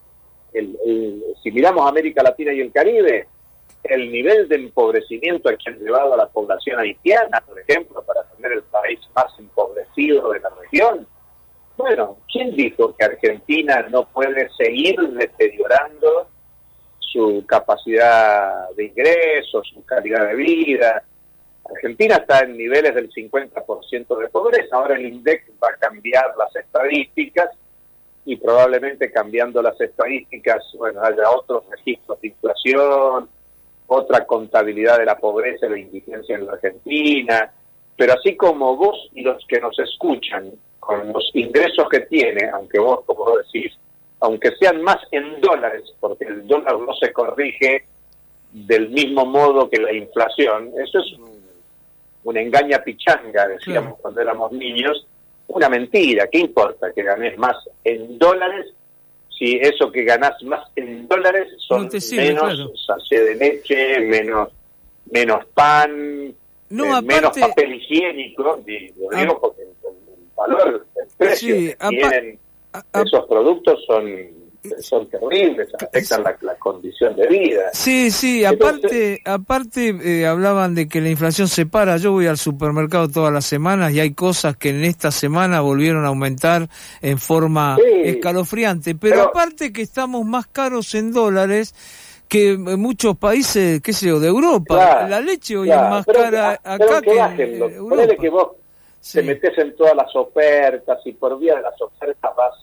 Si miramos América Latina y el Caribe, el nivel de empobrecimiento que han llevado a la población haitiana, por ejemplo, para tener el país más empobrecido de la región. Bueno, ¿quién dijo que Argentina no puede seguir deteriorando su capacidad de ingresos, su calidad de vida? Argentina está en niveles del 50% de pobreza. Ahora el INDEC va a cambiar las estadísticas y probablemente cambiando las estadísticas, bueno, haya otros registros de inflación, otra contabilidad de la pobreza y la indigencia en la Argentina, pero así como vos y los que nos escuchan, con los ingresos que tiene, aunque vos, como vos decís, aunque sean más en dólares, porque el dólar no se corrige del mismo modo que la inflación, eso es una engaña pichanga, decíamos cuando éramos niños, una mentira. ¿Qué importa que ganes más en dólares si eso que ganás más en dólares son menos sachet de leche, menos pan, menos papel higiénico? Lo digo porque el valor, el precio que tienen esos productos son terribles, afectan la condición de vida. Sí, aparte hablaban de que la inflación se para. Yo voy al supermercado todas las semanas y hay cosas que en esta semana volvieron a aumentar en forma escalofriante, pero aparte que estamos más caros en dólares que muchos países, qué sé yo, de Europa. La leche hoy es más cara acá que en Europa. Ponele que vos te metés en todas las ofertas y por vía de las ofertas vas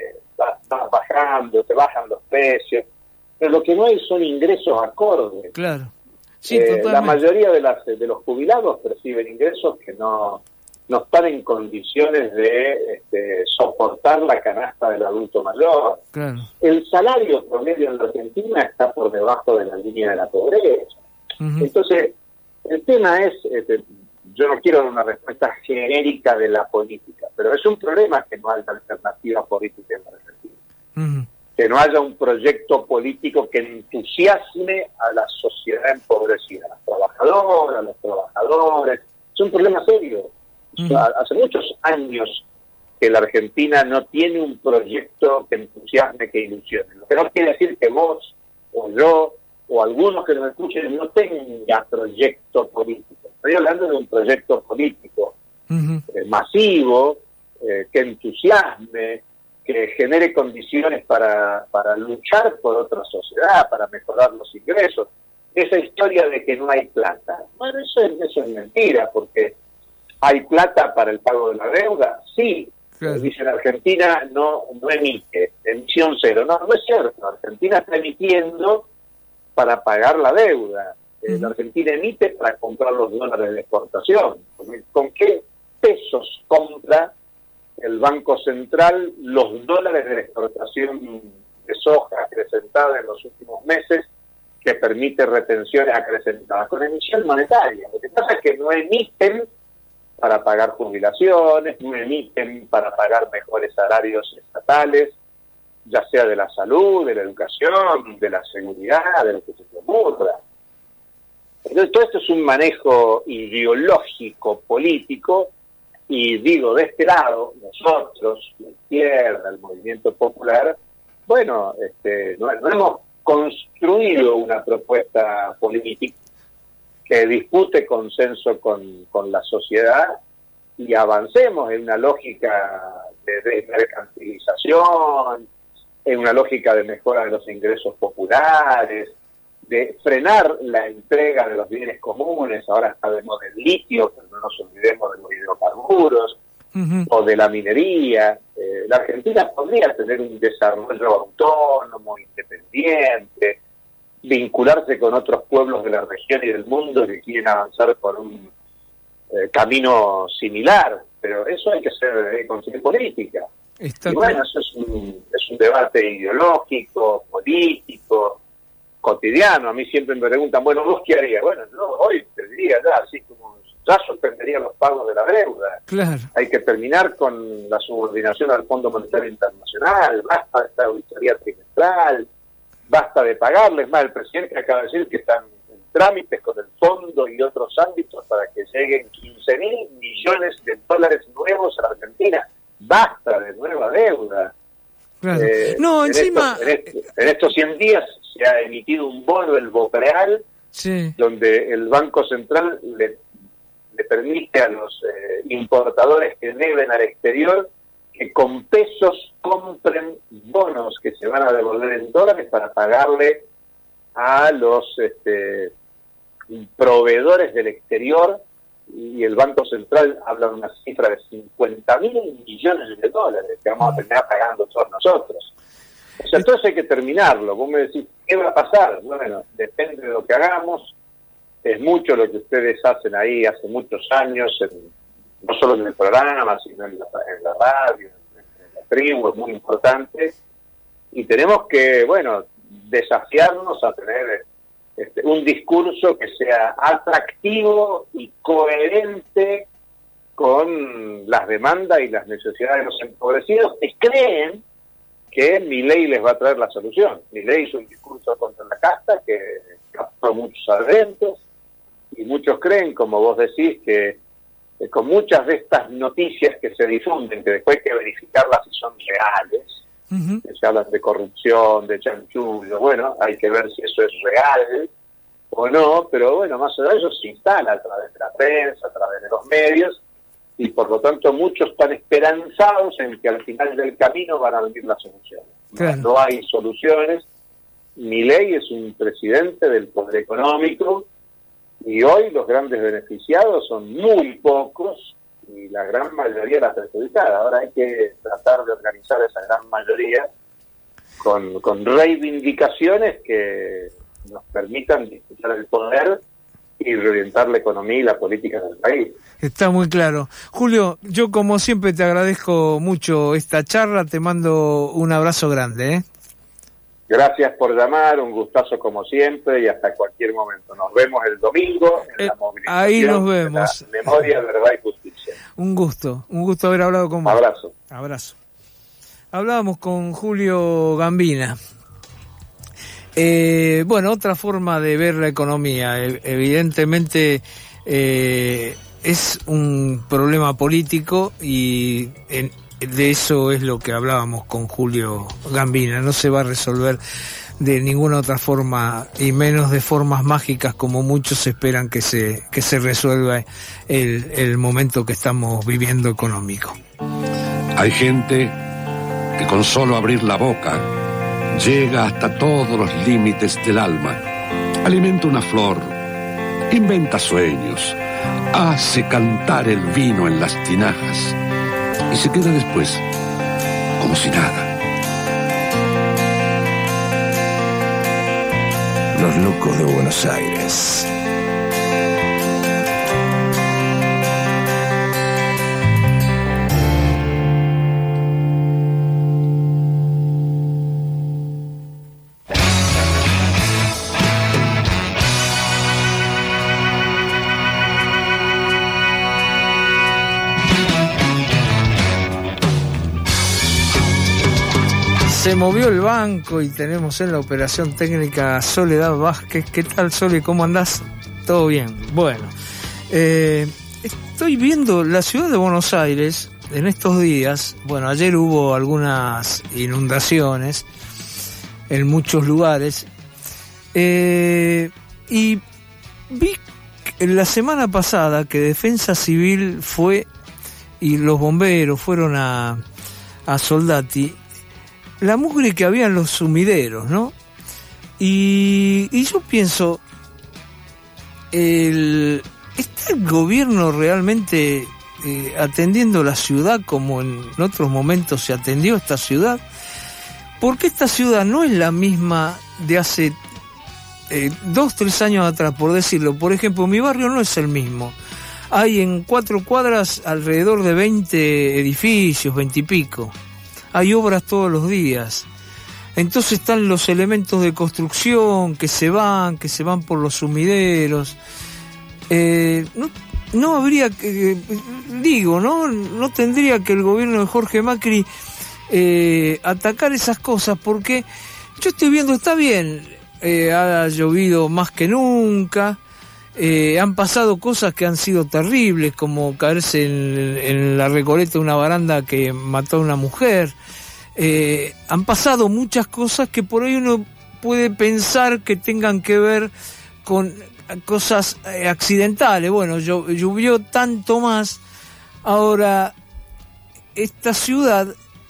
bajando, te bajan los precios, pero lo que no hay son ingresos acordes. Claro. Sí, totalmente. La mayoría de los jubilados perciben ingresos que no están en condiciones de soportar la canasta del adulto mayor. Claro. El salario promedio en la Argentina está por debajo de la línea de la pobreza. Entonces, el tema es, yo no quiero dar una respuesta genérica de la política, pero es un problema que no haya alternativa política en la Argentina. Que no haya un proyecto político que entusiasme a la sociedad empobrecida, a las trabajadoras, a los trabajadores. Es un problema serio. Hace muchos años que la Argentina no tiene un proyecto que entusiasme, que ilusione. Lo que no quiere decir que vos o yo o algunos que nos escuchen no tenga proyecto político. Estoy hablando de un proyecto político masivo, que entusiasme, que genere condiciones para luchar por otra sociedad, para mejorar los ingresos. Esa historia de que no hay plata, bueno, eso es mentira, porque ¿hay plata para el pago de la deuda? Sí. Claro. Dicen Argentina no emite, emisión cero. No es cierto. Argentina está emitiendo para pagar la deuda. La Argentina emite para comprar los dólares de exportación. ¿Con qué pesos compra el Banco Central los dólares de la exportación de soja acrecentada en los últimos meses, que permite retenciones acrecentadas? Con emisión monetaria. Lo que pasa es que no emiten para pagar jubilaciones, no emiten para pagar mejores salarios estatales, ya sea de la salud, de la educación, de la seguridad, de lo que se te ocurra. Entonces, todo esto es un manejo ideológico, político, y digo, de este lado, nosotros, la izquierda, el movimiento popular, bueno, no hemos construido una propuesta política que dispute consenso con la sociedad y avancemos en una lógica de desmercantilización, en una lógica de mejora de los ingresos populares, de frenar la entrega de los bienes comunes. Ahora está de moda el litio, pero no nos olvidemos de los hidrocarburos o de la minería. La Argentina podría tener un desarrollo autónomo, independiente, vincularse con otros pueblos de la región y del mundo que quieren avanzar por un camino similar, pero eso hay que hacer con política. Y bueno, eso es un debate ideológico, político, cotidiano. A mí siempre me preguntan, bueno, ¿vos qué harías? Bueno, yo hoy te diría ya, así como ya suspendería los pagos de la deuda. Claro. Hay que terminar con la subordinación al Fondo Monetario Internacional, basta de esta auditoría trimestral, basta de pagarles. Más, el presidente acaba de decir que están en trámites con el fondo y otros ámbitos para que lleguen 15.000 millones de dólares nuevos a la Argentina. Basta de nueva deuda. Claro. No, encima... En estos 100 días se ha emitido un bono, el BOPREAL, sí, donde el Banco Central le permite a los importadores que deben al exterior que con pesos compren bonos que se van a devolver en dólares para pagarle a los proveedores del exterior, y el Banco Central habla de una cifra de 50.000 millones de dólares que vamos a terminar pagando todos nosotros. O sea, entonces hay que terminarlo. Vos me decís, ¿qué va a pasar? Bueno, depende de lo que hagamos. Es mucho lo que ustedes hacen ahí hace muchos años, no solo en el programa, sino en la radio, en la tribu, es muy importante. Y tenemos que, bueno, desafiarnos a tener un discurso que sea atractivo y coherente con las demandas y las necesidades de los empobrecidos, que creen que Milei les va a traer la solución. Milei hizo un discurso contra la casta que captó muchos adventos, y muchos creen, como vos decís, que con muchas de estas noticias que se difunden, que después hay que verificarlas si son reales, que se hablan de corrupción, de chanchullo, bueno, hay que ver si eso es real o no, pero bueno, más allá de eso se instala a través de la prensa, a través de los medios, y por lo tanto muchos están esperanzados en que al final del camino van a venir las soluciones. Claro. No hay soluciones. Milei es un presidente del poder económico, y hoy los grandes beneficiados son muy pocos, y la gran mayoría la perjudicada. Ahora hay que tratar de organizar esa gran mayoría con reivindicaciones que nos permitan disputar el poder y reorientar la economía y la política del país. Está muy claro. Julio, yo como siempre te agradezco mucho esta charla, te mando un abrazo grande. Gracias por llamar, un gustazo como siempre, y hasta cualquier momento. Nos vemos el domingo en la movilización. Ahí nos vemos. De la Memoria, Verdad y Justicia. Un gusto haber hablado con vos. Abrazo. Hablábamos con Julio Gambina. Bueno, otra forma de ver la economía. Evidentemente es un problema político, y de eso es lo que hablábamos con Julio Gambina. No se va a resolver de ninguna otra forma, y menos de formas mágicas como muchos esperan que se resuelva el momento que estamos viviendo económico. Hay gente que con solo abrir la boca llega hasta todos los límites del alma, alimenta una flor, inventa sueños, hace cantar el vino en las tinajas y se queda después como si nada. Los locos de Buenos Aires. Se movió el banco y tenemos en la operación técnica Soledad Vázquez. ¿Qué tal, Sole? ¿Cómo andás? ¿Todo bien? Bueno, estoy viendo la ciudad de Buenos Aires en estos días. Bueno, ayer hubo algunas inundaciones en muchos lugares. Y vi la semana pasada que Defensa Civil fue y los bomberos fueron a Soldati. La mugre que había en los sumideros, ¿no? Y yo pienso, ¿está el gobierno realmente atendiendo la ciudad como en otros momentos se atendió esta ciudad? Porque esta ciudad no es la misma de hace 2-3 años atrás, por decirlo. Por ejemplo, mi barrio no es el mismo. Hay en 4 cuadras alrededor de 20 edificios, 20 y pico. Hay obras todos los días. Entonces están los elementos de construcción que se van por los sumideros. No habría que, no tendría que el gobierno de Jorge Macri atacar esas cosas, porque yo estoy viendo, está bien, ha llovido más que nunca, han pasado cosas que han sido terribles, como caerse en la Recoleta una baranda que mató a una mujer. Han pasado muchas cosas que por ahí uno puede pensar que tengan que ver con cosas accidentales. Bueno, llovió tanto más. Ahora, esta ciudad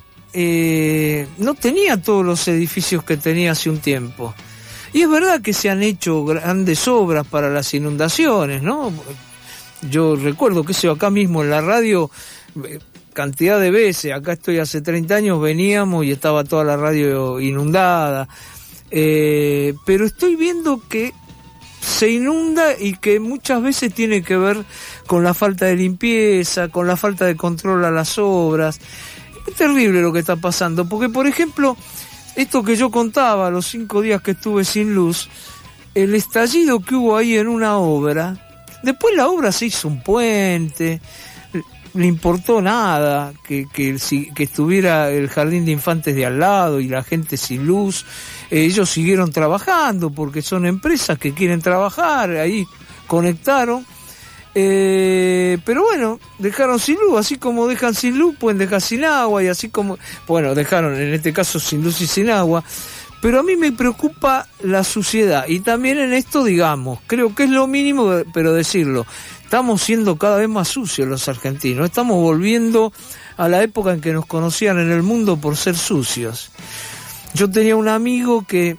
no tenía todos los edificios que tenía hace un tiempo. Y es verdad que se han hecho grandes obras para las inundaciones, ¿no? Yo recuerdo que acá mismo en la radio, cantidad de veces, acá estoy hace 30 años, veníamos y estaba toda la radio inundada. Pero estoy viendo que se inunda y que muchas veces tiene que ver con la falta de limpieza, con la falta de control a las obras. Es terrible lo que está pasando, porque por ejemplo, esto que yo contaba, los 5 días que estuve sin luz, el estallido que hubo ahí en una obra, después la obra se hizo un puente, le importó nada que estuviera el jardín de infantes de al lado y la gente sin luz. Ellos siguieron trabajando porque son empresas que quieren trabajar, ahí conectaron. Pero bueno, dejaron sin luz, así como dejan sin luz, pueden dejar sin agua, y así como, bueno, dejaron en este caso sin luz y sin agua. Pero a mí me preocupa la suciedad, y también en esto, digamos, creo que es lo mínimo, pero decirlo, estamos siendo cada vez más sucios los argentinos, estamos volviendo a la época en que nos conocían en el mundo por ser sucios. Yo tenía un amigo que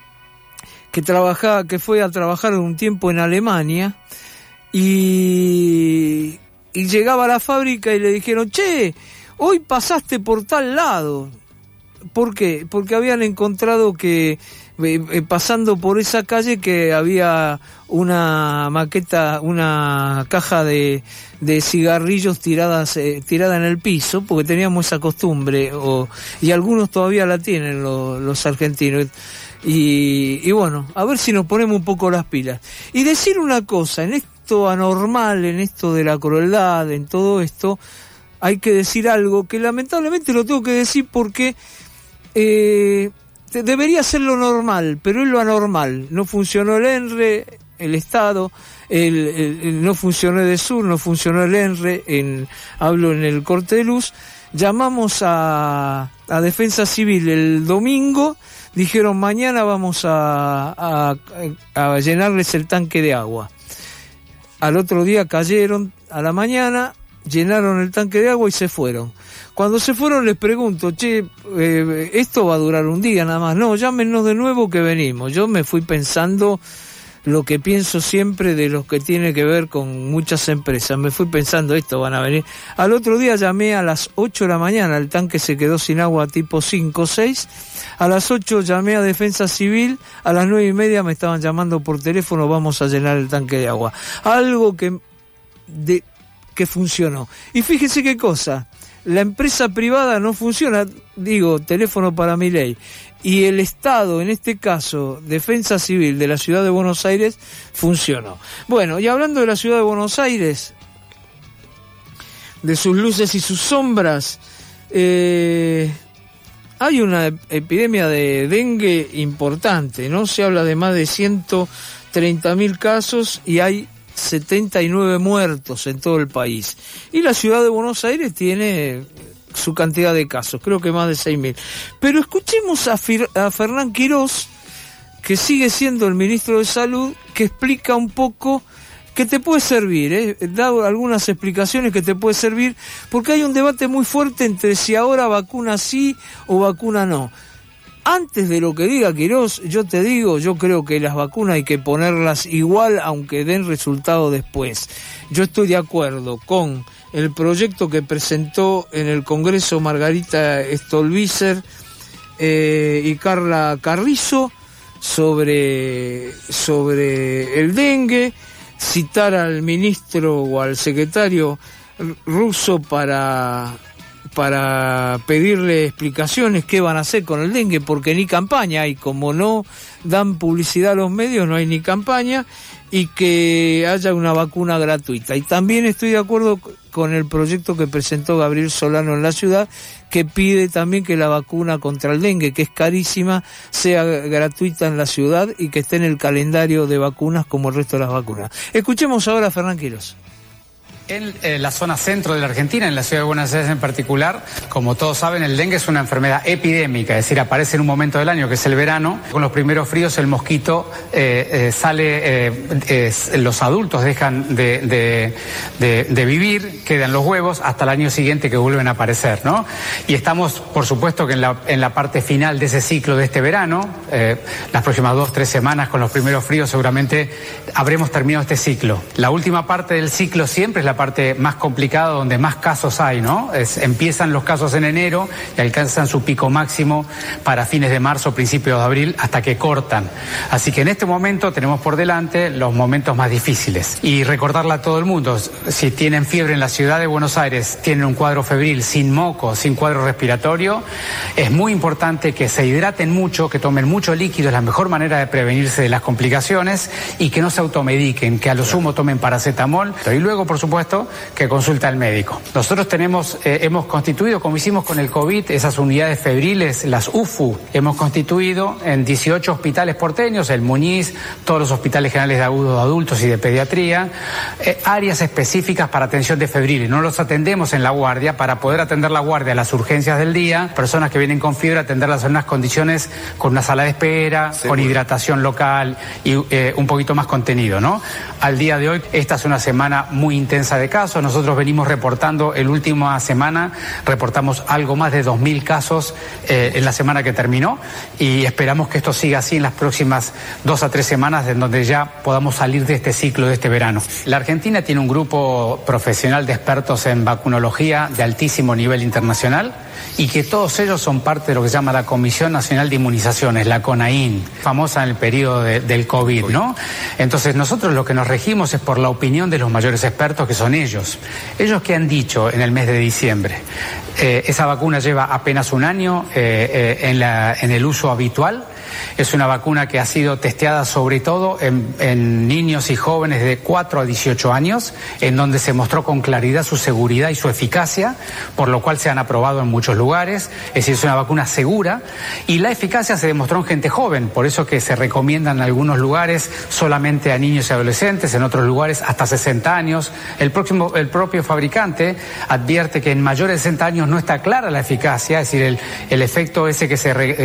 fue a trabajar un tiempo en Alemania, y llegaba a la fábrica y le dijeron, che, hoy pasaste por tal lado. ¿Por qué? Porque habían encontrado que pasando por esa calle que había una maqueta, una caja de cigarrillos tirada en el piso, porque teníamos esa costumbre, y algunos todavía la tienen los argentinos. Y bueno, a ver si nos ponemos un poco las pilas. Y decir una cosa, en esto anormal, en esto de la crueldad, en todo esto, hay que decir algo que lamentablemente lo tengo que decir porque debería ser lo normal, pero es lo anormal. No funcionó el ENRE, el Estado, no funcionó EDESUR, no funcionó el ENRE, hablo en el corte de luz, Llamamos a Defensa Civil el domingo, dijeron mañana vamos a llenarles el tanque de agua. Al otro día cayeron a la mañana, llenaron el tanque de agua y se fueron. Cuando se fueron les pregunto, esto va a durar un día nada más. No, llámenos de nuevo que venimos. Yo me fui pensando lo que pienso siempre de los que tiene que ver con muchas empresas. Me fui pensando, esto van a venir. Al otro día llamé a las 8 de la mañana, el tanque se quedó sin agua tipo 5 o 6. A las 8 llamé a Defensa Civil, a las 9:30 me estaban llamando por teléfono, vamos a llenar el tanque de agua. Algo que funcionó. Y fíjese qué cosa, la empresa privada no funciona, teléfono para Milei, y el Estado, en este caso, Defensa Civil de la Ciudad de Buenos Aires, funcionó. Bueno, y hablando de la Ciudad de Buenos Aires, de sus luces y sus sombras, hay una epidemia de dengue importante, ¿no? Se habla de más de 130.000 casos y hay 79 muertos en todo el país. Y la Ciudad de Buenos Aires tiene su cantidad de casos, creo que más de 6.000. Pero escuchemos a Fernán Quirós, que sigue siendo el ministro de Salud, que explica un poco que te puede servir, da algunas explicaciones que te puede servir, porque hay un debate muy fuerte entre si ahora vacuna sí o vacuna no. Antes de lo que diga Quirós, yo te digo, yo creo que las vacunas hay que ponerlas igual, aunque den resultado después. Yo estoy de acuerdo con el proyecto que presentó en el Congreso Margarita Stolbizer y Carla Carrizo sobre el dengue, citar al ministro o al secretario ruso para pedirle explicaciones qué van a hacer con el dengue, porque ni campaña hay, como no dan publicidad a los medios, no hay ni campaña, y que haya una vacuna gratuita. Y también estoy de acuerdo con el proyecto que presentó Gabriel Solano en la ciudad, que pide también que la vacuna contra el dengue, que es carísima, sea gratuita en la ciudad y que esté en el calendario de vacunas como el resto de las vacunas. Escuchemos ahora a Fernán Quirós. En la zona centro de la Argentina, en la ciudad de Buenos Aires en particular, como todos saben, el dengue es una enfermedad epidémica, es decir, aparece en un momento del año que es el verano. Con los primeros fríos el mosquito los adultos dejan de vivir, quedan los huevos hasta el año siguiente que vuelven a aparecer, ¿no? Y estamos, por supuesto, que en la parte final de ese ciclo de este verano, las próximas 2-3 semanas con los primeros fríos seguramente habremos terminado este ciclo. La última parte del ciclo siempre es la parte más complicada, donde más casos hay, ¿no? Empiezan los casos en enero y alcanzan su pico máximo para fines de marzo, principios de abril, hasta que cortan. Así que en este momento tenemos por delante los momentos más difíciles. Y recordarle a todo el mundo, si tienen fiebre en la ciudad de Buenos Aires, tienen un cuadro febril, sin moco, sin cuadro respiratorio, es muy importante que se hidraten mucho, que tomen mucho líquido, es la mejor manera de prevenirse de las complicaciones, y que no se automediquen, que a lo sumo tomen paracetamol, y luego, por supuesto, que consulta al médico. Nosotros hemos constituido, como hicimos con el COVID, esas unidades febriles, las UFU, hemos constituido en 18 hospitales porteños, el Muñiz, todos los hospitales generales de agudos de adultos y de pediatría, áreas específicas para atención de febriles. No los atendemos en la guardia, para poder atender la guardia a las urgencias del día, personas que vienen con fiebre, atenderlas en unas condiciones con una sala de espera, seguro, con hidratación local y un poquito más contenido, ¿no? Al día de hoy, esta es una semana muy intensa de casos. Nosotros venimos reportando, el última semana reportamos algo más de 2.000 casos en la semana que terminó, y esperamos que esto siga así en las próximas 2 a 3 semanas, en donde ya podamos salir de este ciclo de este verano. La Argentina tiene un grupo profesional de expertos en vacunología de altísimo nivel internacional, y que todos ellos son parte de lo que se llama la Comisión Nacional de Inmunizaciones, la CONAIN, famosa en el periodo del COVID, ¿no? Entonces nosotros lo que nos regimos es por la opinión de los mayores expertos, que son ellos. Ellos que han dicho en el mes de diciembre, esa vacuna lleva apenas un año en el uso habitual, Es una vacuna que ha sido testeada sobre todo en niños y jóvenes de 4 a 18 años, en donde se mostró con claridad su seguridad y su eficacia, por lo cual se han aprobado en muchos lugares. Es decir, es una vacuna segura, y la eficacia se demostró en gente joven, por eso que se recomienda en algunos lugares solamente a niños y adolescentes, en otros lugares hasta 60 años. El propio fabricante advierte que en mayores de 60 años no está clara la eficacia, es decir, el efecto ese que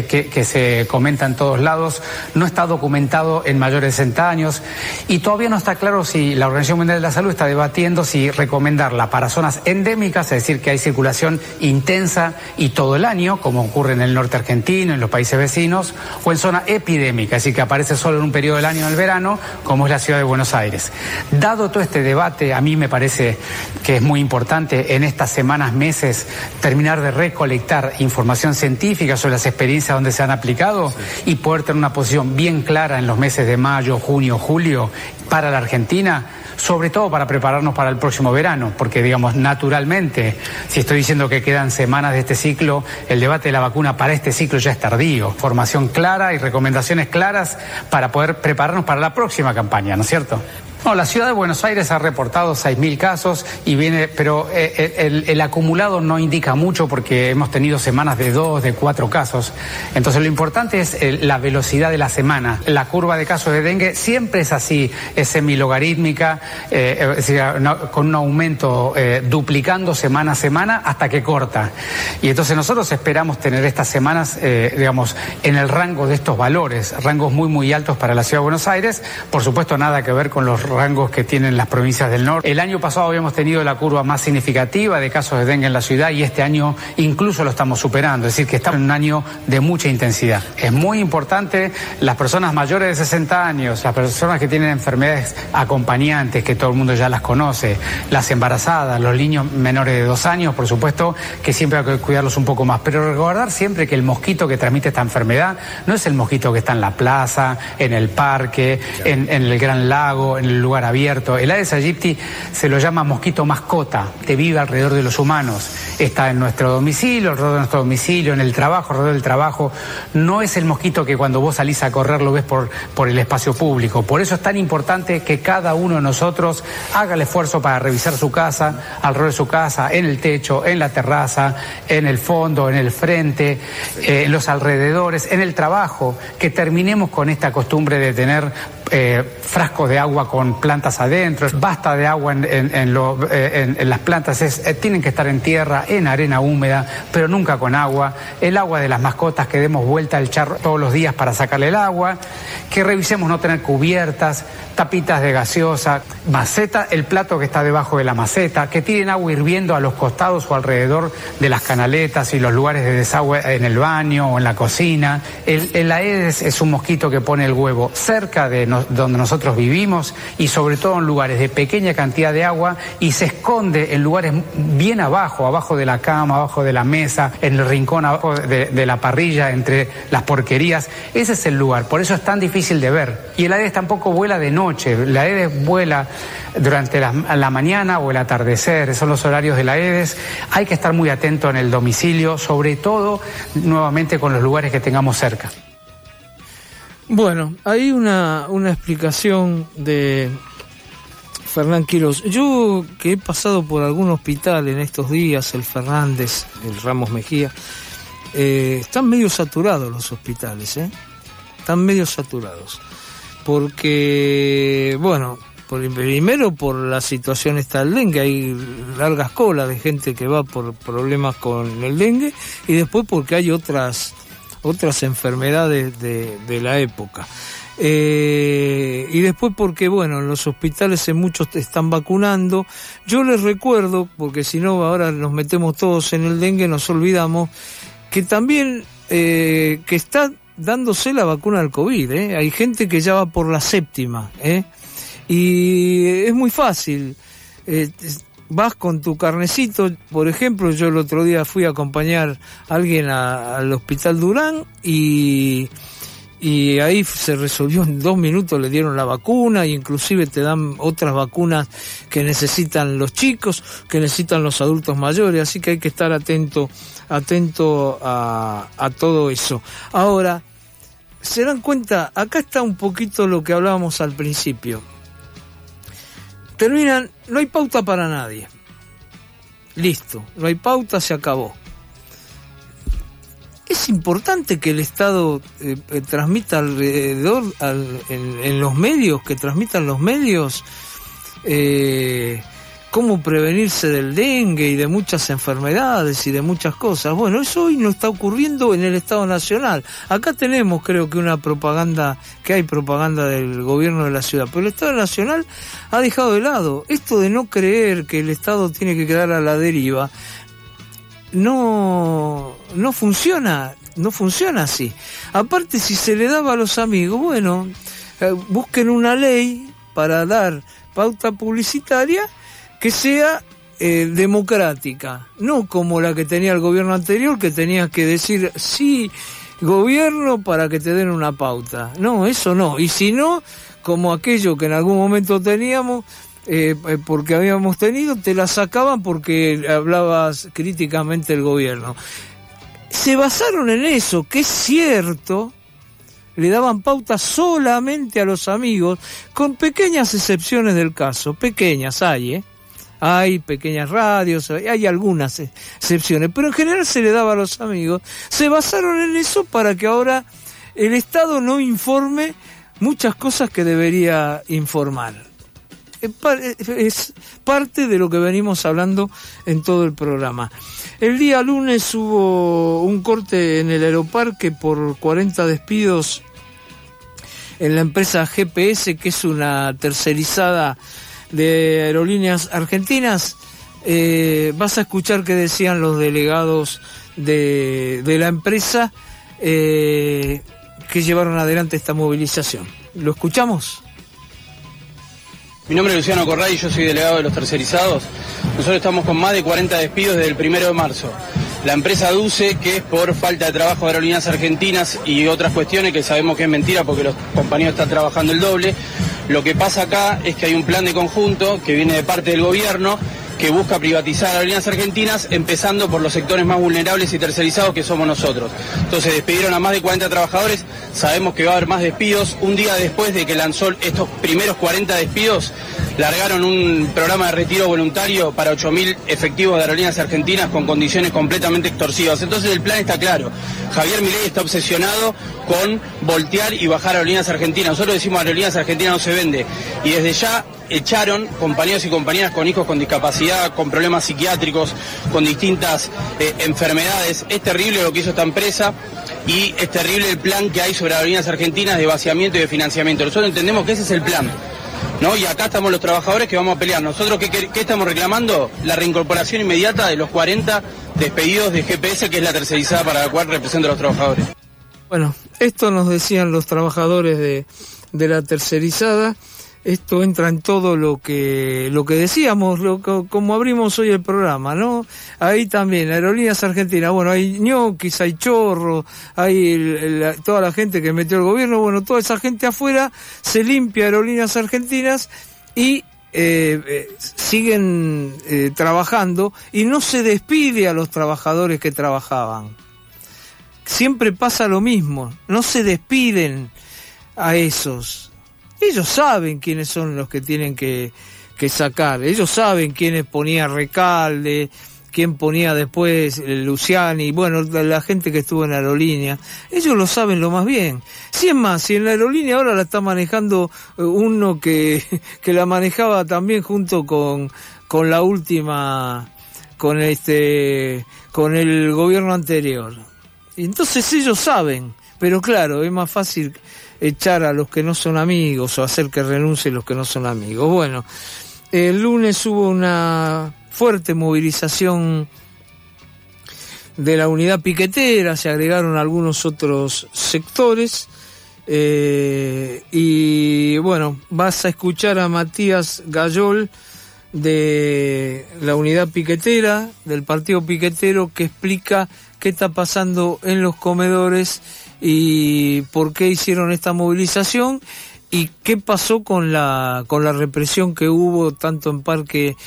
se comenta en todos lados no está documentado en mayores de 60 años, y todavía no está claro si la Organización Mundial de la Salud está debatiendo si recomendarla para zonas endémicas, es decir, que hay circulación intensa y todo el año, como ocurre en el norte argentino, en los países vecinos, o en zona epidémica, es decir, que aparece solo en un periodo del año, en el verano, como es la ciudad de Buenos Aires. Dado todo este debate, a mí me parece que es muy importante en estas semanas, meses, terminar de recolectar información científica sobre las experiencias donde se han aplicado y poder tener una posición bien clara en los meses de mayo, junio, julio para la Argentina, sobre todo para prepararnos para el próximo verano, porque digamos, naturalmente, si estoy diciendo que quedan semanas de este ciclo, el debate de la vacuna para este ciclo ya es tardío. Formación clara y recomendaciones claras para poder prepararnos para la próxima campaña, ¿no es cierto? No, la ciudad de Buenos Aires ha reportado 6.000 casos pero el acumulado no indica mucho, porque hemos tenido semanas de 2, de 4 casos. Entonces lo importante es la velocidad de la semana. La curva de casos de dengue siempre es así, es semilogarítmica, es decir, con un aumento duplicando semana a semana hasta que corta. Y entonces nosotros esperamos tener estas semanas, digamos, en el rango de estos valores, rangos muy, muy altos para la ciudad de Buenos Aires. Por supuesto, nada que ver con los rangos que tienen las provincias del norte. El año pasado habíamos tenido la curva más significativa de casos de dengue en la ciudad, y este año incluso lo estamos superando, es decir, que estamos en un año de mucha intensidad. Es muy importante las personas mayores de 60 años, las personas que tienen enfermedades acompañantes, que todo el mundo ya las conoce, las embarazadas, los niños menores de 2 años, por supuesto que siempre hay que cuidarlos un poco más, pero recordar siempre que el mosquito que transmite esta enfermedad no es el mosquito que está en la plaza, en el parque, en el Gran Lago, en el lugar abierto. El Aedes aegypti se lo llama mosquito mascota, que vive alrededor de los humanos. Está en nuestro domicilio, alrededor de nuestro domicilio, en el trabajo, alrededor del trabajo. No es el mosquito que cuando vos salís a correr lo ves por el espacio público. Por eso es tan importante que cada uno de nosotros haga el esfuerzo para revisar su casa, alrededor de su casa, en el techo, en la terraza, en el fondo, en el frente, en los alrededores, en el trabajo, que terminemos con esta costumbre de tener frascos de agua con plantas adentro. Basta de agua en las plantas, tienen que estar en tierra, en arena húmeda, pero nunca con agua. El agua de las mascotas, que demos vuelta al charro todos los días para sacarle el agua, que revisemos no tener cubiertas, tapitas de gaseosa, maceta, el plato que está debajo de la maceta, que tiren agua hirviendo a los costados o alrededor de las canaletas y los lugares de desagüe en el baño o en la cocina. El Aedes es un mosquito que pone el huevo cerca de donde nosotros vivimos, y sobre todo en lugares de pequeña cantidad de agua, y se esconde en lugares bien abajo de la cama, abajo de la mesa, en el rincón abajo de la parrilla, entre las porquerías. Ese es el lugar, por eso es tan difícil de ver. Y el Aedes tampoco vuela de noche, el Aedes vuela durante la mañana o el atardecer, son los horarios del Aedes. Hay que estar muy atento en el domicilio, sobre todo nuevamente con los lugares que tengamos cerca. Bueno, hay una explicación de Fernán Quirós. Yo, que he pasado por algún hospital en estos días, el Fernández, el Ramos Mejía, están medio saturados los hospitales, están medio saturados, porque, bueno, primero por la situación esta del dengue, hay largas colas de gente que va por problemas con el dengue, y después porque hay otras enfermedades de la época. Y después porque, bueno, en los hospitales en muchos te están vacunando. Yo les recuerdo, porque si no ahora nos metemos todos en el dengue, nos olvidamos, que también que está dándose la vacuna del COVID, hay gente que ya va por la 7ª, y es muy fácil. Vas con tu carnecito, por ejemplo, yo el otro día fui a acompañar a alguien al Hospital Durán, y ahí se resolvió en 2 minutos, le dieron la vacuna, e inclusive te dan otras vacunas que necesitan los chicos, que necesitan los adultos mayores, así que hay que estar atento a todo eso. Ahora, se dan cuenta, acá está un poquito lo que hablábamos al principio. Terminan, no hay pauta para nadie. Listo, no hay pauta, se acabó. Es importante que el Estado transmita alrededor, en los medios, que transmitan los medios, cómo prevenirse del dengue y de muchas enfermedades y de muchas cosas. Bueno, eso hoy no está ocurriendo en el Estado Nacional. Acá tenemos, creo que hay propaganda del gobierno de la ciudad, pero el Estado Nacional ha dejado de lado. Esto de no creer que el Estado tiene que quedar a la deriva, no funciona así. Aparte, si se le daba a los amigos, bueno, busquen una ley para dar pauta publicitaria que sea democrática, no como la que tenía el gobierno anterior, que tenías que decir sí, gobierno, para que te den una pauta. No, eso no. Y si no, como aquello que en algún momento teníamos, porque habíamos tenido, te la sacaban porque hablabas críticamente del gobierno. Se basaron en eso, que es cierto. Le daban pauta solamente a los amigos, con pequeñas excepciones del caso. Pequeñas hay pequeñas radios, hay algunas excepciones, pero en general se le daba a los amigos. Se basaron en eso para que ahora el Estado no informe muchas cosas que debería informar. Es parte de lo que venimos hablando en todo el programa. El día lunes hubo un corte en el Aeroparque por 40 despidos en la empresa GPS, que es una tercerizada de Aerolíneas Argentinas. Vas a escuchar qué decían los delegados de la empresa que llevaron adelante esta movilización. ¿Lo escuchamos? Mi nombre es Luciano Corradi y yo soy delegado de los tercerizados. Nosotros estamos con más de 40 despidos desde el 1 de marzo. La empresa aduce que es por falta de trabajo de Aerolíneas Argentinas y otras cuestiones que sabemos que es mentira porque los compañeros están trabajando el doble. Lo que pasa acá es que hay un plan de conjunto que viene de parte del gobierno que busca privatizar Aerolíneas Argentinas, empezando por los sectores más vulnerables y tercerizados que somos nosotros. Entonces despidieron a más de 40 trabajadores, sabemos que va a haber más despidos. Un día después de que lanzó estos primeros 40 despidos, largaron un programa de retiro voluntario para 8.000 efectivos de Aerolíneas Argentinas con condiciones completamente extorsivas. Entonces el plan está claro. Javier Milei está obsesionado con voltear y bajar Aerolíneas Argentinas. Nosotros decimos Aerolíneas Argentinas no se vende. Y desde ya echaron compañeros y compañeras con hijos con discapacidad, con problemas psiquiátricos, con distintas enfermedades. Es terrible lo que hizo esta empresa y es terrible el plan que hay sobre Aerolíneas Argentinas de vaciamiento y de financiamiento. Nosotros entendemos que ese es el plan, ¿no? Y acá estamos los trabajadores que vamos a pelear. Nosotros, ¿qué estamos reclamando? La reincorporación inmediata de los 40 despedidos de GPS, que es la tercerizada para la cual represento a los trabajadores. Bueno, esto nos decían los trabajadores de la tercerizada. Esto entra en todo lo que decíamos, como abrimos hoy el programa, ¿no? Ahí también, Aerolíneas Argentinas, bueno, hay ñoquis, hay chorros, hay toda la gente que metió el gobierno, bueno, toda esa gente afuera se limpia Aerolíneas Argentinas y siguen trabajando y no se despide a los trabajadores que trabajaban. Siempre pasa lo mismo, no se despiden a esos. Ellos saben quiénes son los que tienen que sacar. Ellos saben quiénes ponía Recalde, quién ponía después Luciani, bueno, la gente que estuvo en la aerolínea. Ellos lo saben lo más bien. Si es más, si en la aerolínea ahora la está manejando uno que la manejaba también junto con la última, con el gobierno anterior. Entonces ellos saben, pero claro, es más fácil echar a los que no son amigos o hacer que renuncien los que no son amigos. Bueno, el lunes hubo una fuerte movilización de la unidad piquetera, se agregaron algunos otros sectores y bueno, vas a escuchar a Matías Gayol de la unidad piquetera, del partido piquetero, que explica qué está pasando en los comedores y por qué hicieron esta movilización ¿Y qué pasó con la represión que hubo tanto en Parque,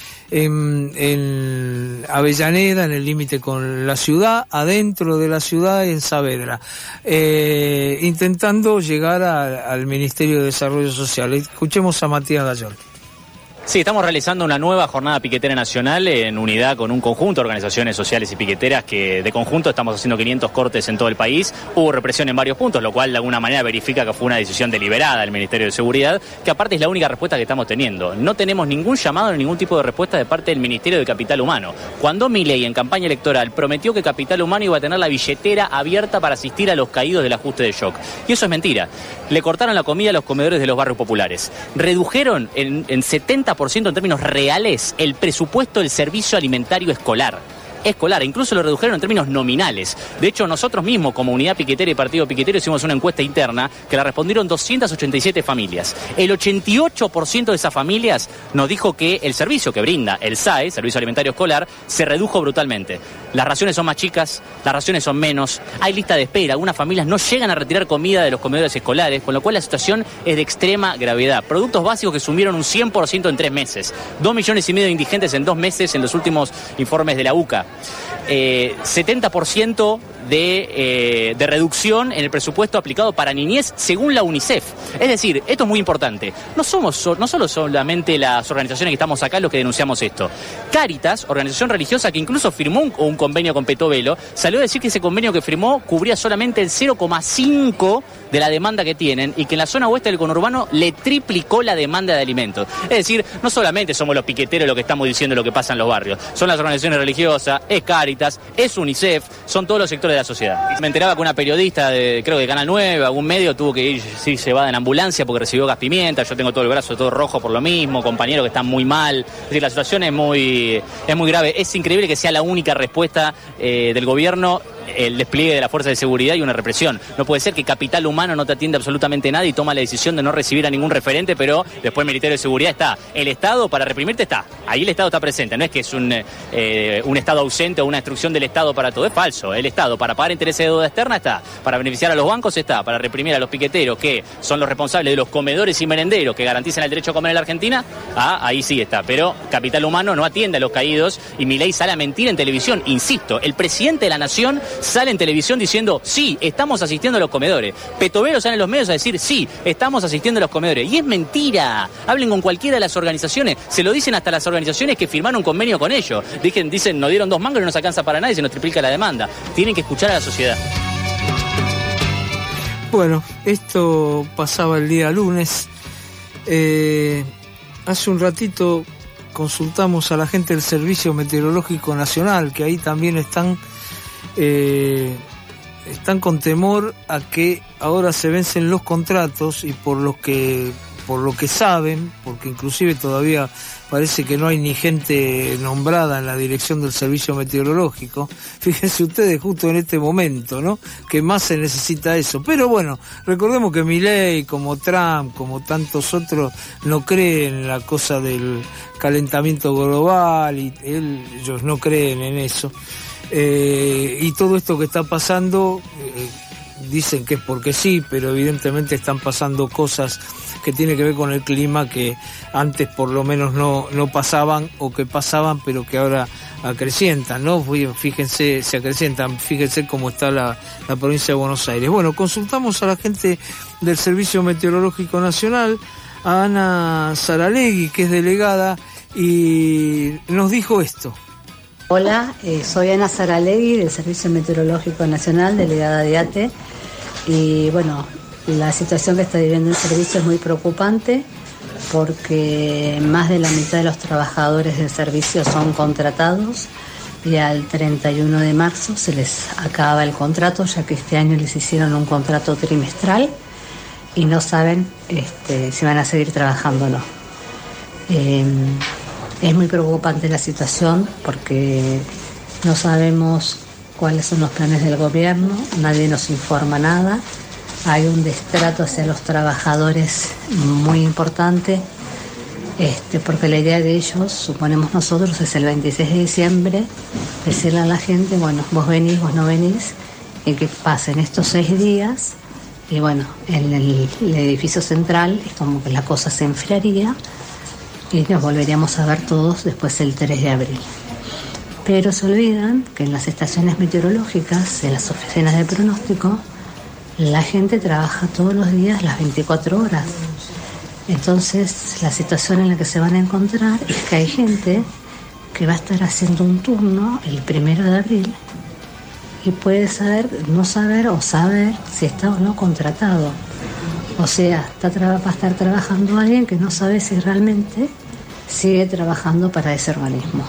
en Avellaneda, en el límite con la ciudad, adentro de la ciudad, en Saavedra, intentando llegar al Ministerio de Desarrollo Social? Escuchemos a Matías Gayol. Sí, estamos realizando una nueva jornada piquetera nacional en unidad con un conjunto de organizaciones sociales y piqueteras que de conjunto estamos haciendo 500 cortes en todo el país. Hubo represión en varios puntos, lo cual de alguna manera verifica que fue una decisión deliberada del Ministerio de Seguridad, que aparte es la única respuesta que estamos teniendo. No tenemos ningún llamado ni ningún tipo de respuesta de parte del Ministerio de Capital Humano. Cuando Milei en campaña electoral prometió que Capital Humano iba a tener la billetera abierta para asistir a los caídos del ajuste de shock. Y eso es mentira. Le cortaron la comida a los comedores de los barrios populares. Redujeron en 70% en términos reales el presupuesto del servicio alimentario escolar, incluso lo redujeron en términos nominales. De hecho, nosotros mismos, como Unidad Piquetera y Partido Piquetero, hicimos una encuesta interna que la respondieron 287 familias. El 88% de esas familias nos dijo que el servicio que brinda el SAE, Servicio Alimentario Escolar, se redujo brutalmente. Las raciones son más chicas, las raciones son menos, hay lista de espera, algunas familias no llegan a retirar comida de los comedores escolares, con lo cual la situación es de extrema gravedad. Productos básicos que sumieron un 100% en 3 meses. 2,5 millones de indigentes en 2 meses en los últimos informes de la UCA. 70% de reducción en el presupuesto aplicado para niñez según la UNICEF. Es decir, esto es muy importante. No solo solamente las organizaciones que estamos acá los que denunciamos esto. Cáritas, organización religiosa que incluso firmó un convenio con Petovelo, salió a decir que ese convenio que firmó cubría solamente el 0,5% de la demanda que tienen y que en la zona oeste del conurbano le triplicó la demanda de alimentos. Es decir, no solamente somos los piqueteros los que estamos diciendo lo que pasa en los barrios, son las organizaciones religiosas, es Cáritas, es UNICEF, son todos los sectores de la sociedad. Me enteraba que una periodista creo que de Canal 9, algún medio, tuvo que ir llevada en ambulancia porque recibió gas pimienta. Yo tengo todo el brazo todo rojo por lo mismo, compañeros que están muy mal. Es decir, la situación es muy grave. Es increíble que sea la única respuesta del gobierno el despliegue de la fuerza de seguridad y una represión. No puede ser que Capital Humano no te atienda absolutamente nada y toma la decisión de no recibir a ningún referente, pero después el Ministerio de Seguridad está. El Estado para reprimirte está. Ahí el Estado está presente. No es que es un Estado ausente o una instrucción del Estado para todo. Es falso. El Estado para pagar intereses de deuda externa está. Para beneficiar a los bancos está. Para reprimir a los piqueteros, que son los responsables de los comedores y merenderos que garantizan el derecho a comer en la Argentina, ahí sí está. Pero Capital Humano no atiende a los caídos y Milei sale a mentir en televisión. Insisto, el presidente de la Nación sale en televisión diciendo, sí, estamos asistiendo a los comedores. Petovelo sale en los medios a decir, sí, estamos asistiendo a los comedores. Y es mentira. Hablen con cualquiera de las organizaciones. Se lo dicen hasta las organizaciones que firmaron un convenio con ellos. Dicen, nos dieron 2 mangos y no nos alcanza para nada y se nos triplica la demanda. Tienen que escuchar a la sociedad. Bueno, esto pasaba el día lunes. Hace un ratito consultamos a la gente del Servicio Meteorológico Nacional, que ahí también están con temor a que ahora se vencen los contratos y por lo que saben, porque inclusive todavía parece que no hay ni gente nombrada en la dirección del Servicio Meteorológico. Fíjense ustedes justo en este momento, ¿no? Que más se necesita eso. Pero bueno, recordemos que Milei, como Trump, como tantos otros, no creen en la cosa del calentamiento global y ellos no creen en eso. Y todo esto que está pasando, dicen que es porque sí, pero evidentemente están pasando cosas que tienen que ver con el clima que antes por lo menos no pasaban o que pasaban pero que ahora acrecientan, ¿no? Fíjense, se acrecientan, fíjense cómo está la provincia de Buenos Aires. Bueno, consultamos a la gente del Servicio Meteorológico Nacional, a Ana Saralegui, que es delegada, y nos dijo esto. Hola, soy Ana Saralegui del Servicio Meteorológico Nacional, delegada de ATE, y bueno, la situación que está viviendo el servicio es muy preocupante porque más de la mitad de los trabajadores del servicio son contratados y al 31 de marzo se les acaba el contrato, ya que este año les hicieron un contrato trimestral y no saben si van a seguir trabajando o no. Es muy preocupante la situación porque no sabemos cuáles son los planes del gobierno, nadie nos informa nada. Hay un destrato hacia los trabajadores muy importante, porque la idea de ellos, suponemos nosotros, es el 26 de diciembre, decirle a la gente, bueno, vos venís, vos no venís, y que pasen estos 6 días Y bueno, en el edificio central es como que la cosa se enfriaría y nos volveríamos a ver todos después el 3 de abril. Pero se olvidan que en las estaciones meteorológicas, en las oficinas de pronóstico, la gente trabaja todos los días las 24 horas. Entonces, la situación en la que se van a encontrar es que hay gente que va a estar haciendo un turno el 1 de abril y puede no saber o saber si está o no contratado. O sea, va a estar trabajando alguien que no sabe si realmente sigue trabajando para ese organismo.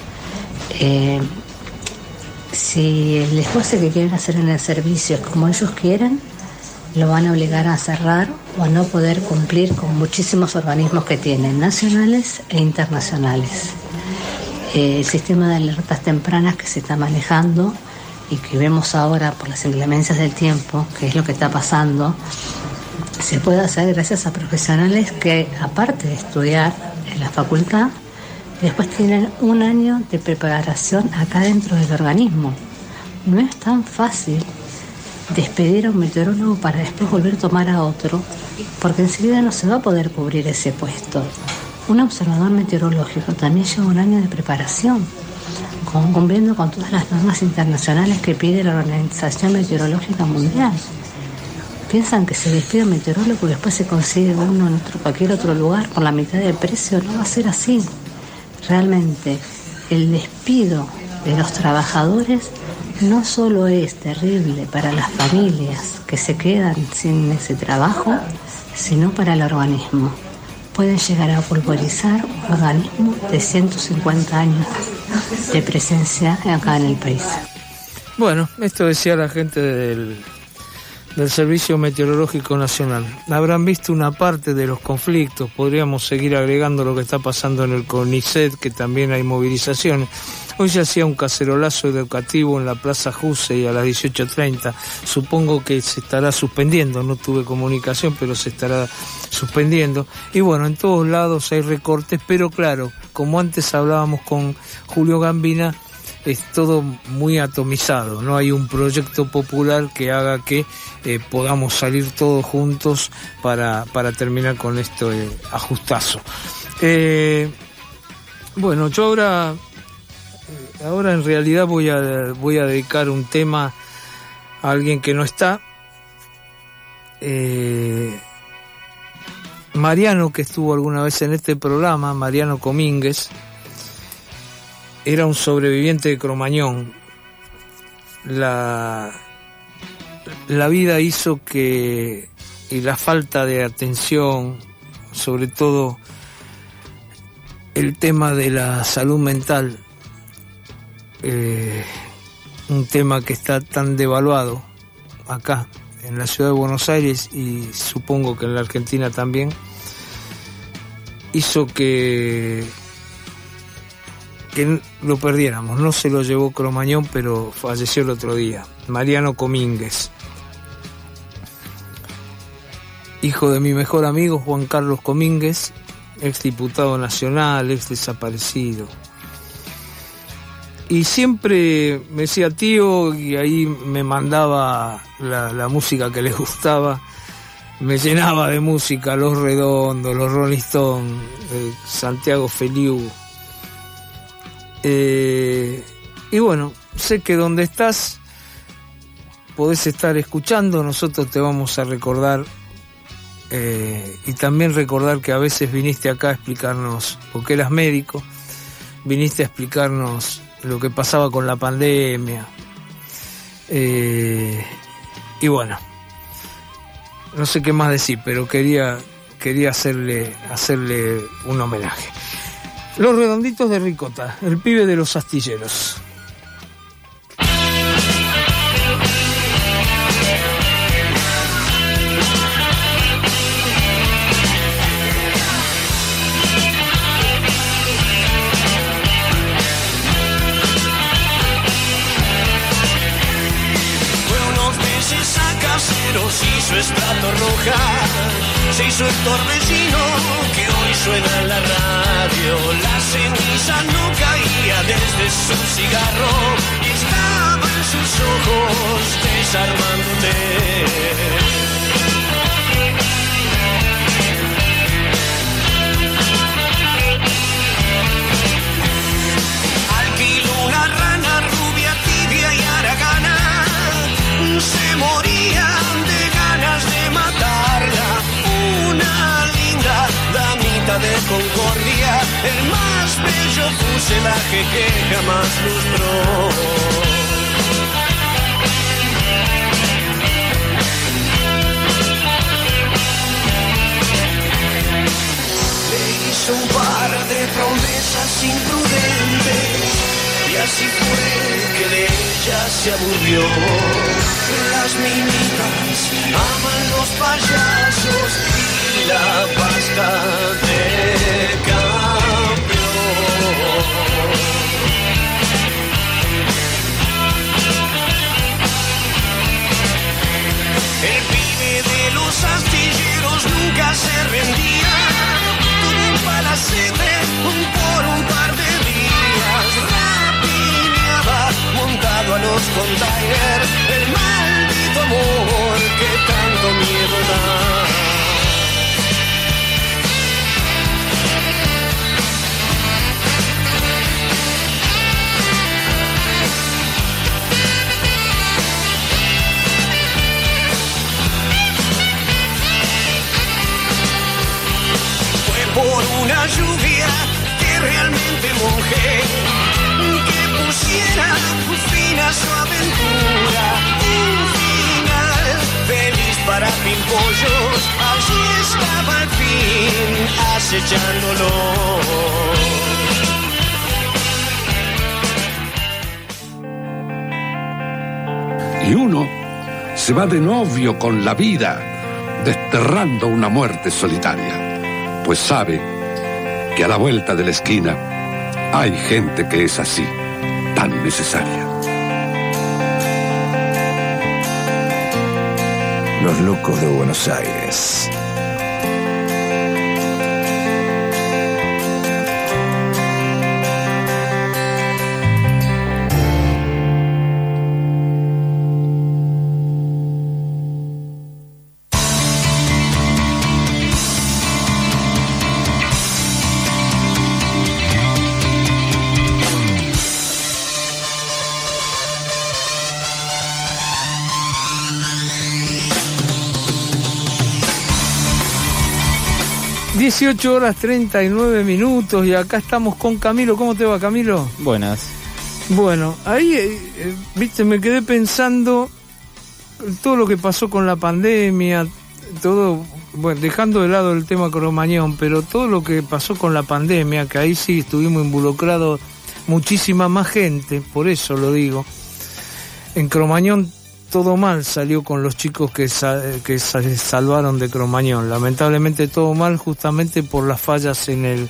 Si el esfuerzo que quieren hacer en el servicio es como ellos quieren, lo van a obligar a cerrar o a no poder cumplir con muchísimos organismos que tienen, nacionales e internacionales. El sistema de alertas tempranas que se está manejando y que vemos ahora por las inclemencias del tiempo, que es lo que está pasando, se puede hacer gracias a profesionales que, aparte de estudiar en la facultad, después tienen un año de preparación acá dentro del organismo. No es tan fácil despedir a un meteorólogo para después volver a tomar a otro, porque enseguida no se va a poder cubrir ese puesto. Un observador meteorológico también lleva un año de preparación, cumpliendo con todas las normas internacionales que pide la Organización Meteorológica Mundial. Piensan que se despide un meteorólogo y después se consigue uno en cualquier otro lugar por la mitad del precio. No va a ser así. Realmente, el despido de los trabajadores no solo es terrible para las familias que se quedan sin ese trabajo, sino para el organismo. Pueden llegar a pulverizar un organismo de 150 años de presencia acá en el país. Bueno, esto decía la gente del Servicio Meteorológico Nacional. Habrán visto una parte de los conflictos, podríamos seguir agregando lo que está pasando en el CONICET, que también hay movilizaciones. Hoy se hacía un cacerolazo educativo en la Plaza Jusey a las 18:30. Supongo que se estará suspendiendo, no tuve comunicación, pero se estará suspendiendo. Y bueno, en todos lados hay recortes, pero claro, como antes hablábamos con Julio Gambina, es todo muy atomizado, no hay un proyecto popular que haga que podamos salir todos juntos para terminar con este ajustazo. Bueno, yo ahora en realidad voy a dedicar un tema a alguien que no está. Mariano, que estuvo alguna vez en este programa, Mariano Comínguez, era un sobreviviente de Cromañón. La vida hizo que, y la falta de atención, sobre todo el tema de la salud mental, un tema que está tan devaluado acá en la ciudad de Buenos Aires y supongo que en la Argentina también, hizo que lo perdiéramos. No se lo llevó Cromañón, pero falleció el otro día. Mariano Comínguez, hijo de mi mejor amigo Juan Carlos Comínguez, ex diputado nacional, ex desaparecido. Y siempre me decía tío, y ahí me mandaba la música que le gustaba, me llenaba de música, Los Redondos, los Rolling Stones, Santiago Feliu. Y bueno, sé que donde estás podés estar escuchando, nosotros te vamos a recordar, y también recordar que a veces viniste acá a explicarnos, porque eras médico, viniste a explicarnos lo que pasaba con la pandemia, y bueno, no sé qué más decir, pero quería hacerle un homenaje. Los Redonditos de Ricota, el pibe de los astilleros. Hizo estrato roja, se hizo el torbellino que hoy suena en la radio. La ceniza no caía desde su cigarro y estaba en sus ojos desarmándote. Se morían de ganas de matarla. Una linda damita de Concordia, el más bello fuselaje que jamás lustró. Le hizo un par de promesas imprudentes y así fue que de ella se aburrió. Las minitas aman los payasos y la pasta de campeón. El pibe de los astilleros nunca se rendía. Tuvo un palacete por un par de días. Montado a los containers, el maldito amor que tanto miedo da. Fue por una lluvia que realmente mojé, que pusiera fin a su aventura. Un final feliz para Pimpollos, allí estaba al fin acechándolo. Y uno se va de novio con la vida, desterrando una muerte solitaria, pues sabe que a la vuelta de la esquina hay gente que es así, tan necesaria. Los locos de Buenos Aires. (18:39) y acá estamos con Camilo. ¿Cómo te va, Camilo? Buenas. Bueno, ahí, viste, me quedé pensando todo lo que pasó con la pandemia, todo, bueno, dejando de lado el tema Cromañón, pero todo lo que pasó con la pandemia, que ahí sí estuvimos involucrados muchísima más gente, por eso lo digo. En Cromañón todo mal salió con los chicos que se salvaron de Cromañón. Lamentablemente todo mal justamente por las fallas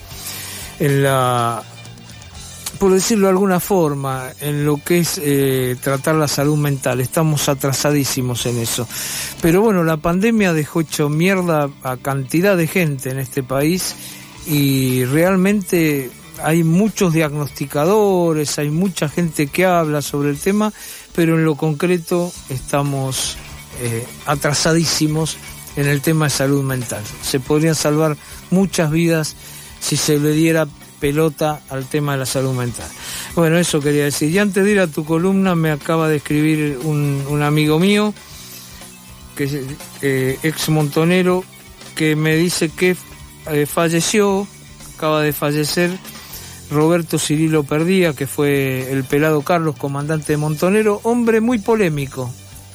por decirlo de alguna forma, en lo que es tratar la salud mental. Estamos atrasadísimos en eso. Pero bueno, la pandemia dejó hecho mierda a cantidad de gente en este país y realmente hay muchos diagnosticadores, hay mucha gente que habla sobre el tema, pero en lo concreto estamos atrasadísimos en el tema de salud mental. Se podrían salvar muchas vidas si se le diera pelota al tema de la salud mental. Bueno, eso quería decir. Y antes de ir a tu columna, me acaba de escribir un amigo mío, que es ex montonero, que me dice que falleció, acaba de fallecer, Roberto Cirilo Perdía, que fue el pelado Carlos, comandante de Montonero, hombre muy polémico,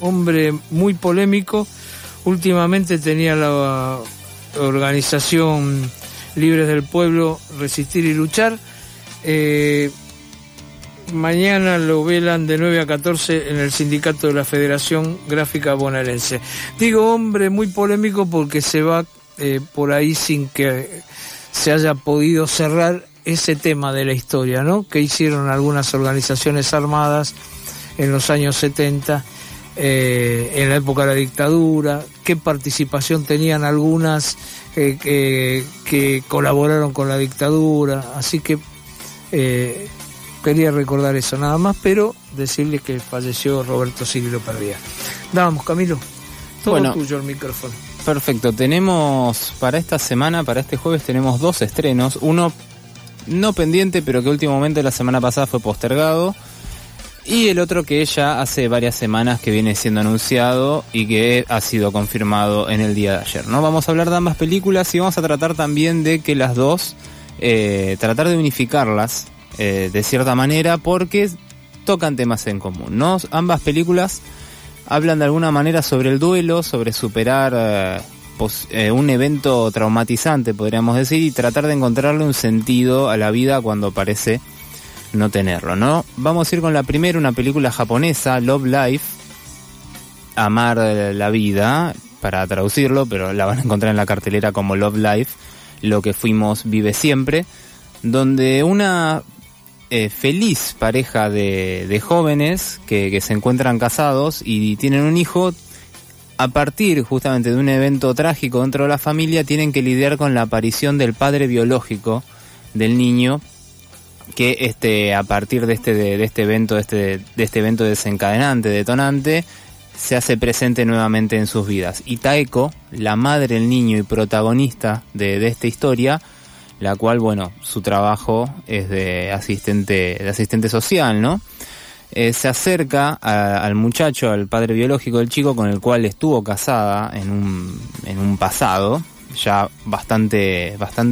últimamente tenía la organización Libres del Pueblo, Resistir y Luchar, mañana lo velan de 9 a 14 en el sindicato de la Federación Gráfica Bonaerense. Digo hombre muy polémico porque se va por ahí sin que se haya podido cerrar ese tema de la historia, ¿no? Que hicieron algunas organizaciones armadas en los años 70, en la época de la dictadura, qué participación tenían algunas que colaboraron con la dictadura, así que quería recordar eso nada más, pero decirles que falleció Roberto Cirilo Perdía. Vamos, Camilo, todo tuyo el micrófono. Perfecto, tenemos para esta semana, para este jueves, tenemos 2 estrenos. Uno no pendiente, pero que últimamente la semana pasada fue postergado. Y el otro que ya hace varias semanas que viene siendo anunciado y que ha sido confirmado en el día de ayer, ¿no? Vamos a hablar de ambas películas y vamos a tratar también de que las dos, tratar de unificarlas de cierta manera, porque tocan temas en común, ¿no? Ambas películas hablan de alguna manera sobre el duelo, sobre superar un evento traumatizante, podríamos decir, y tratar de encontrarle un sentido a la vida cuando parece no tenerlo, ¿no? Vamos a ir con la primera, una película japonesa, Love Life, Amar la vida, para traducirlo, pero la van a encontrar en la cartelera como Love Life, Lo que fuimos vive siempre, donde una feliz pareja de jóvenes que se encuentran casados y tienen un hijo, a partir justamente de un evento trágico dentro de la familia, tienen que lidiar con la aparición del padre biológico del niño, que a partir de este evento desencadenante, detonante, se hace presente nuevamente en sus vidas. Y Taeko, la madre del niño y protagonista de esta historia, la cual, bueno, su trabajo es de asistente social, ¿no? Se acerca al muchacho, al padre biológico del chico, con el cual estuvo casada en un pasado ya bastante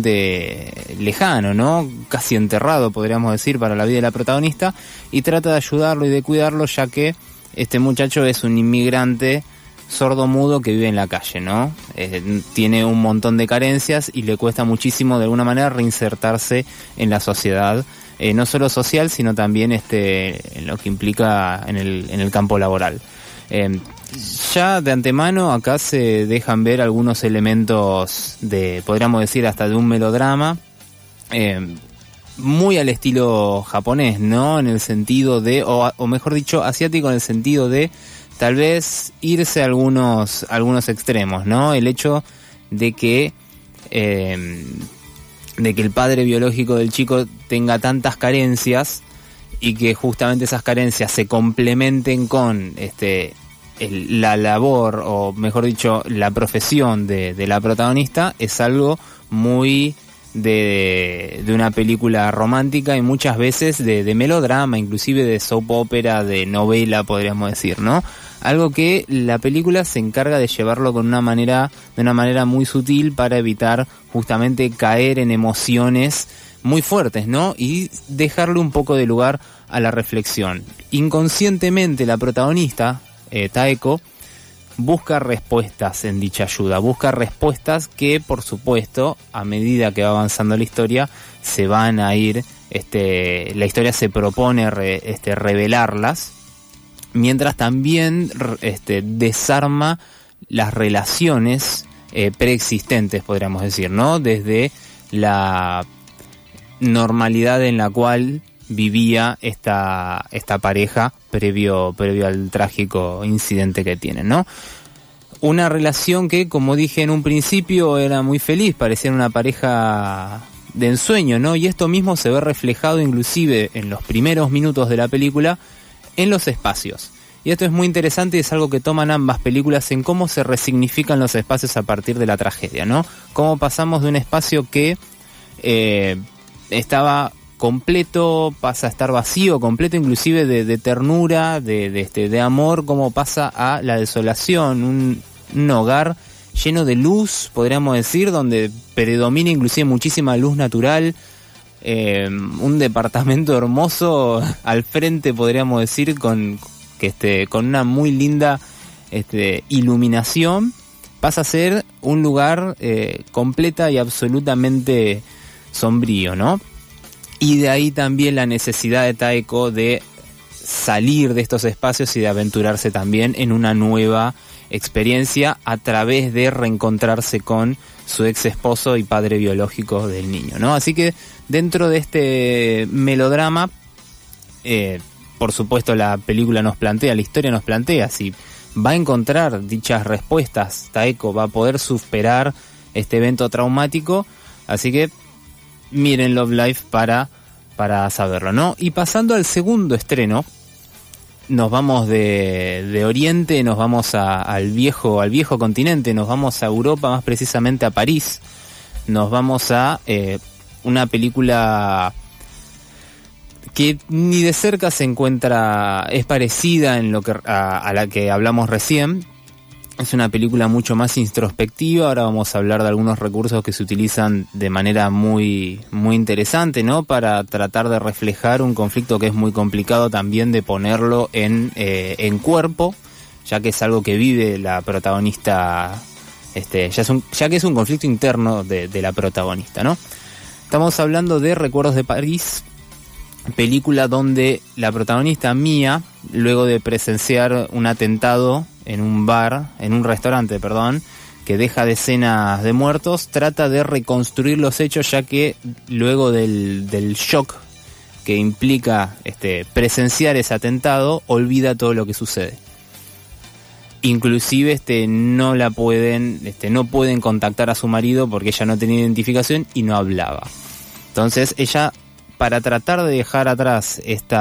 lejano, ¿no? Casi enterrado, podríamos decir, para la vida de la protagonista, y trata de ayudarlo y de cuidarlo, ya que este muchacho es un inmigrante sordo-mudo que vive en la calle, ¿no? Tiene un montón de carencias y le cuesta muchísimo de alguna manera reinsertarse en la sociedad, no solo social, sino también en lo que implica en el campo laboral. Ya de antemano acá se dejan ver algunos elementos podríamos decir, hasta de un melodrama, muy al estilo japonés, ¿no? En el sentido o mejor dicho, asiático, en el sentido de tal vez irse a algunos extremos, ¿no? El hecho de que el padre biológico del chico tenga tantas carencias y que justamente esas carencias se complementen con la labor, o mejor dicho, la profesión de la protagonista, es algo muy de una película romántica y muchas veces de melodrama, inclusive de soap opera, de novela, podríamos decir, ¿no? Algo que la película se encarga de llevarlo de una manera muy sutil para evitar justamente caer en emociones muy fuertes, ¿no? Y dejarle un poco de lugar a la reflexión. Inconscientemente la protagonista, Taeko, busca respuestas en dicha ayuda, busca respuestas que, por supuesto, a medida que va avanzando la historia, se van a ir, la historia se propone revelarlas, mientras también desarma las relaciones preexistentes, podríamos decir, ¿no? Desde la normalidad en la cual vivía esta pareja previo al trágico incidente que tienen, ¿no? Una relación que, como dije en un principio, era muy feliz, parecía una pareja de ensueño, ¿no? Y esto mismo se ve reflejado inclusive en los primeros minutos de la película, en los espacios. Y esto es muy interesante y es algo que toman ambas películas, en cómo se resignifican los espacios a partir de la tragedia, ¿no? Cómo pasamos de un espacio que estaba completo, pasa a estar vacío, completo inclusive de ternura, de amor, como pasa a la desolación, un hogar lleno de luz, podríamos decir, donde predomina inclusive muchísima luz natural, un departamento hermoso al frente, podríamos decir, con una muy linda iluminación, pasa a ser un lugar completa y absolutamente sombrío, ¿no? Y de ahí también la necesidad de Taeko de salir de estos espacios y de aventurarse también en una nueva experiencia a través de reencontrarse con su ex esposo y padre biológico del niño, ¿no? Así que dentro de este melodrama, por supuesto la película nos plantea, la historia nos plantea si va a encontrar dichas respuestas, Taeko va a poder superar este evento traumático, así que miren Love Life para saberlo, ¿no? Y pasando al segundo estreno, nos vamos de Oriente, nos vamos al viejo continente, nos vamos a Europa, más precisamente a París. Nos vamos a una película que ni de cerca se encuentra, es parecida en lo que a la que hablamos recién. Es una película mucho más introspectiva. Ahora vamos a hablar de algunos recursos que se utilizan de manera muy, muy interesante, ¿no? Para tratar de reflejar un conflicto que es muy complicado también de ponerlo en cuerpo, ya que es algo que vive la protagonista, ya que es un conflicto interno de la protagonista, ¿no? Estamos hablando de Recuerdos de París, película donde la protagonista Mia, luego de presenciar un atentado en un restaurante, que deja decenas de muertos, trata de reconstruir los hechos, ya que luego del shock que implica presenciar ese atentado, olvida todo lo que sucede. Inclusive no pueden contactar a su marido porque ella no tenía identificación y no hablaba. Entonces ella, para tratar de dejar atrás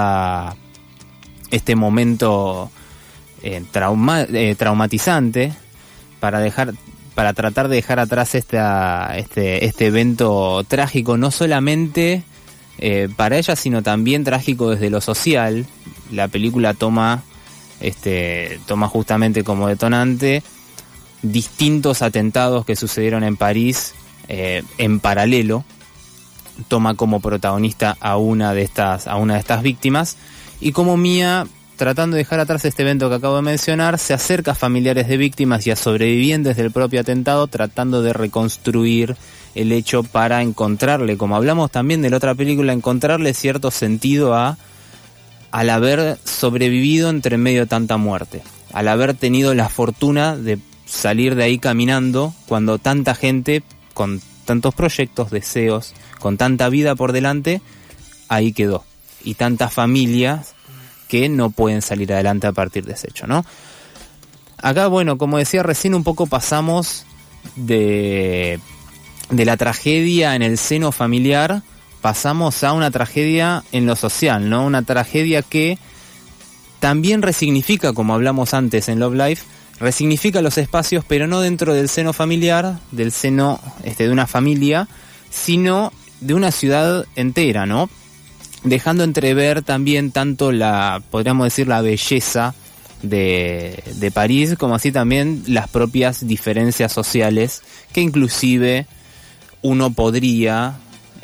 este momento traumatizante, para tratar de dejar atrás este evento trágico, no solamente para ella, sino también trágico desde lo social. La película toma justamente como detonante distintos atentados que sucedieron en París en paralelo. Toma como protagonista a una de estas víctimas, y como Mia, tratando de dejar atrás este evento que acabo de mencionar, se acerca a familiares de víctimas y a sobrevivientes del propio atentado, tratando de reconstruir el hecho para encontrarle, como hablamos también de la otra película, encontrarle cierto sentido al haber sobrevivido entre medio de tanta muerte, al haber tenido la fortuna de salir de ahí caminando cuando tanta gente con tantos proyectos, deseos, con tanta vida por delante, ahí quedó. Y tantas familias que no pueden salir adelante a partir de ese hecho, ¿no? Acá, bueno, como decía recién, un poco pasamos de la tragedia en el seno familiar, pasamos a una tragedia en lo social, ¿no? Una tragedia que también resignifica, como hablamos antes en Love Life, resignifica los espacios, pero no dentro del seno familiar, del seno de una familia, sino de una ciudad entera, ¿no? Dejando entrever también tanto podríamos decir, la belleza de París, como así también las propias diferencias sociales que inclusive uno podría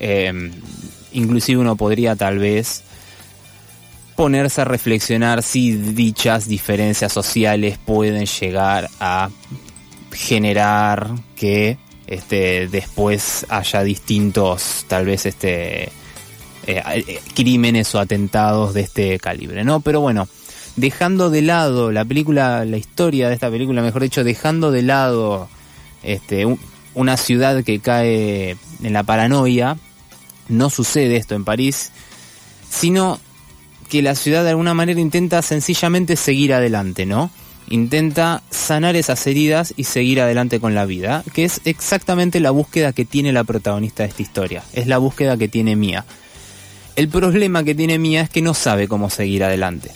tal vez ponerse a reflexionar si dichas diferencias sociales pueden llegar a generar que después haya distintos, tal vez crímenes o atentados de este calibre, ¿no? Pero bueno, dejando de lado la historia de esta película, mejor dicho, dejando de lado una ciudad que cae en la paranoia, no sucede esto en París, sino que la ciudad de alguna manera intenta sencillamente seguir adelante, ¿no? Intenta sanar esas heridas y seguir adelante con la vida, que es exactamente la búsqueda que tiene la protagonista de esta historia, es la búsqueda que tiene Mia. El problema que tiene Mia es que no sabe cómo seguir adelante.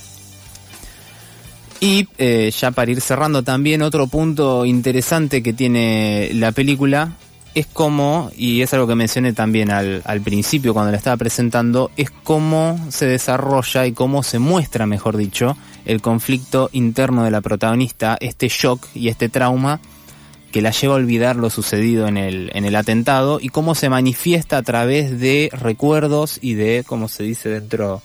Y ya para ir cerrando también, otro punto interesante que tiene la película es cómo, y es algo que mencioné también al principio cuando la estaba presentando, es cómo se desarrolla y cómo se muestra, mejor dicho, el conflicto interno de la protagonista, este shock y este trauma que la lleva a olvidar lo sucedido en el atentado, y cómo se manifiesta a través de recuerdos y de, como se dice dentro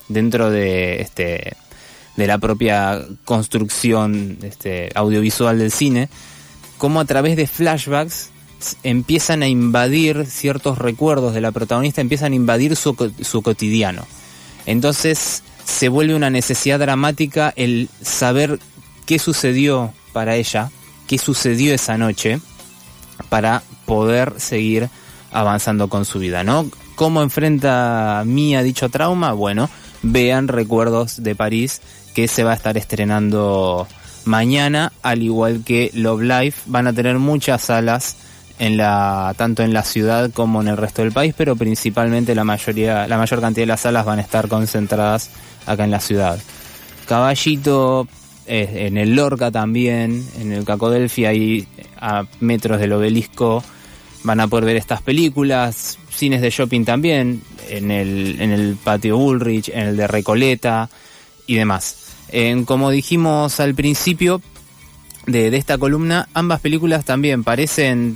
de la propia construcción audiovisual del cine, cómo a través de flashbacks empiezan a invadir ciertos recuerdos de la protagonista, empiezan a invadir su cotidiano. Entonces se vuelve una necesidad dramática el saber qué sucedió para ella, qué sucedió esa noche, para poder seguir avanzando con su vida, ¿no? ¿Cómo enfrenta Mia dicho trauma? Bueno, vean Recuerdos de París, que se va a estar estrenando mañana, al igual que Love Life. Van a tener muchas salas tanto en la ciudad como en el resto del país, pero principalmente la mayor cantidad de las salas van a estar concentradas acá en la ciudad. Caballito, en el Lorca también, en el Cacodelfi, ahí a metros del obelisco van a poder ver estas películas. Cines de shopping también, en el Patio Bullrich, en el de Recoleta y demás. Como dijimos al principio de esta columna, ambas películas también parecen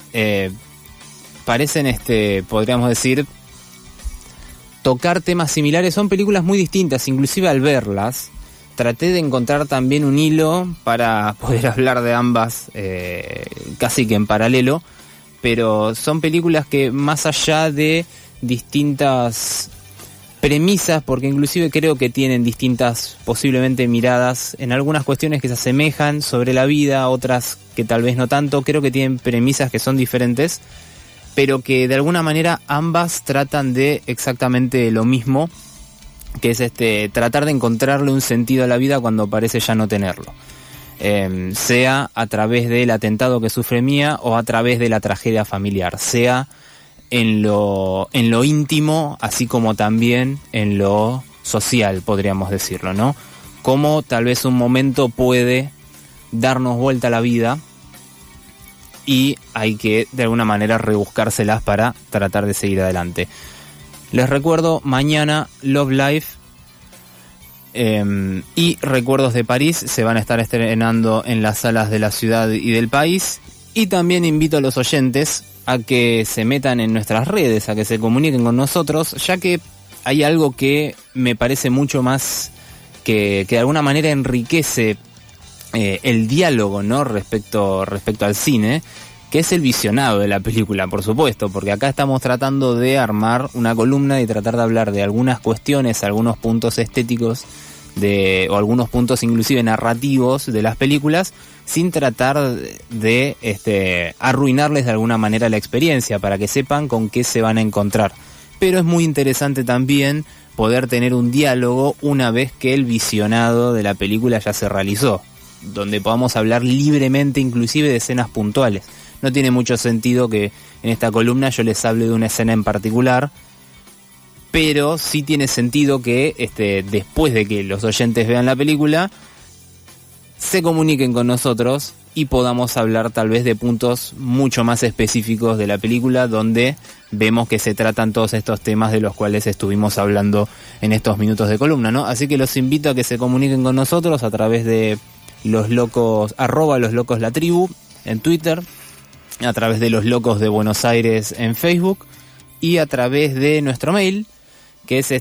podríamos decir, tocar temas similares. Son películas muy distintas, inclusive al verlas traté de encontrar también un hilo para poder hablar de ambas casi que en paralelo, pero son películas que, más allá de distintas premisas, porque inclusive creo que tienen distintas posiblemente miradas en algunas cuestiones que se asemejan sobre la vida, otras que tal vez no tanto, creo que tienen premisas que son diferentes, pero que de alguna manera ambas tratan de exactamente lo mismo, que es tratar de encontrarle un sentido a la vida cuando parece ya no tenerlo. Sea a través del atentado que sufre Mia o a través de la tragedia familiar, sea en lo íntimo, así como también en lo social, podríamos decirlo, ¿no? Cómo tal vez un momento puede darnos vuelta a la vida y hay que de alguna manera rebuscárselas para tratar de seguir adelante. Les recuerdo, mañana Love Life y Recuerdos de París se van a estar estrenando en las salas de la ciudad y del país. Y también invito a los oyentes a que se metan en nuestras redes, a que se comuniquen con nosotros, ya que hay algo que me parece mucho más que de alguna manera enriquece el diálogo, ¿no? respecto al cine, que es el visionado de la película, por supuesto, porque acá estamos tratando de armar una columna y tratar de hablar de algunas cuestiones, algunos puntos estéticos o algunos puntos inclusive narrativos de las películas, sin tratar de arruinarles de alguna manera la experiencia, para que sepan con qué se van a encontrar. Pero es muy interesante también poder tener un diálogo una vez que el visionado de la película ya se realizó, donde podamos hablar libremente inclusive de escenas puntuales. No tiene mucho sentido que en esta columna yo les hable de una escena en particular, pero sí tiene sentido que después de que los oyentes vean la película se comuniquen con nosotros y podamos hablar tal vez de puntos mucho más específicos de la película, donde vemos que se tratan todos estos temas de los cuales estuvimos hablando en estos minutos de columna, ¿no? Así que los invito a que se comuniquen con nosotros a través de @loslocos_la_tribu en Twitter, a través de Los Locos de Buenos Aires en Facebook y a través de nuestro mail, que es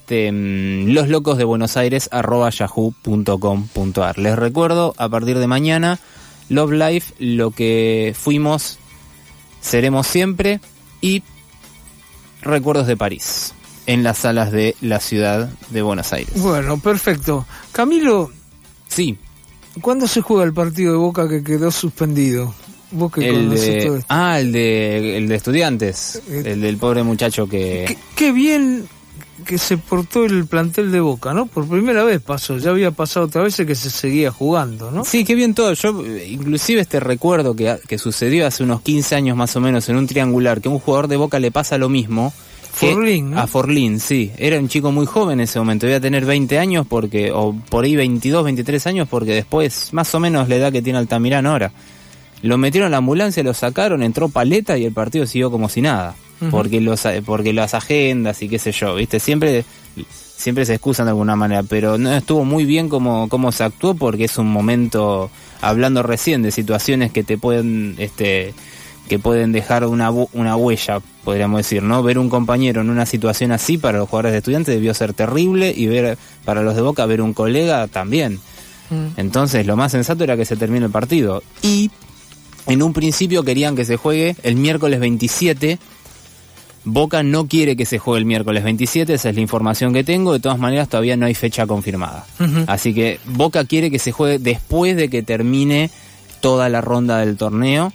loslocosdebuenosaires@yahoo.com.ar. Les recuerdo, a partir de mañana, Love Life, lo que fuimos, seremos siempre, y Recuerdos de París, en las salas de la ciudad de Buenos Aires. Bueno, perfecto. Camilo. Sí. ¿Cuándo se juega el partido de Boca que quedó suspendido? Vos que conocés todo esto. El de Estudiantes, el del pobre muchacho que... Qué bien que se portó el plantel de Boca, ¿no? Por primera vez pasó, ya había pasado otra vez que se seguía jugando, ¿no? Sí, qué bien todo. Yo inclusive recuerdo que sucedió hace unos 15 años más o menos en un triangular, que a un jugador de Boca le pasa lo mismo. Forlín, ¿no? A Forlín, sí. Era un chico muy joven en ese momento, debía tener 20 años, o por ahí 22, 23 años, porque después, más o menos la edad que tiene Altamirano ahora. Lo metieron a la ambulancia, lo sacaron, entró Paleta y el partido siguió como si nada. Uh-huh. Porque las agendas y qué sé yo, ¿viste? Siempre se excusan de alguna manera, pero no estuvo muy bien como se actuó, porque es un momento, hablando recién de situaciones que te pueden que pueden dejar una huella, podríamos decir, ¿no? Ver un compañero en una situación así para los jugadores de Estudiantes debió ser terrible, y ver para los de Boca ver un colega también. Entonces lo más sensato era que se termine el partido. Y en un principio querían que se juegue el miércoles 27. Boca no quiere que se juegue el miércoles 27, esa es la información que tengo. De todas maneras todavía no hay fecha confirmada. Uh-huh. Así que Boca quiere que se juegue después de que termine toda la ronda del torneo,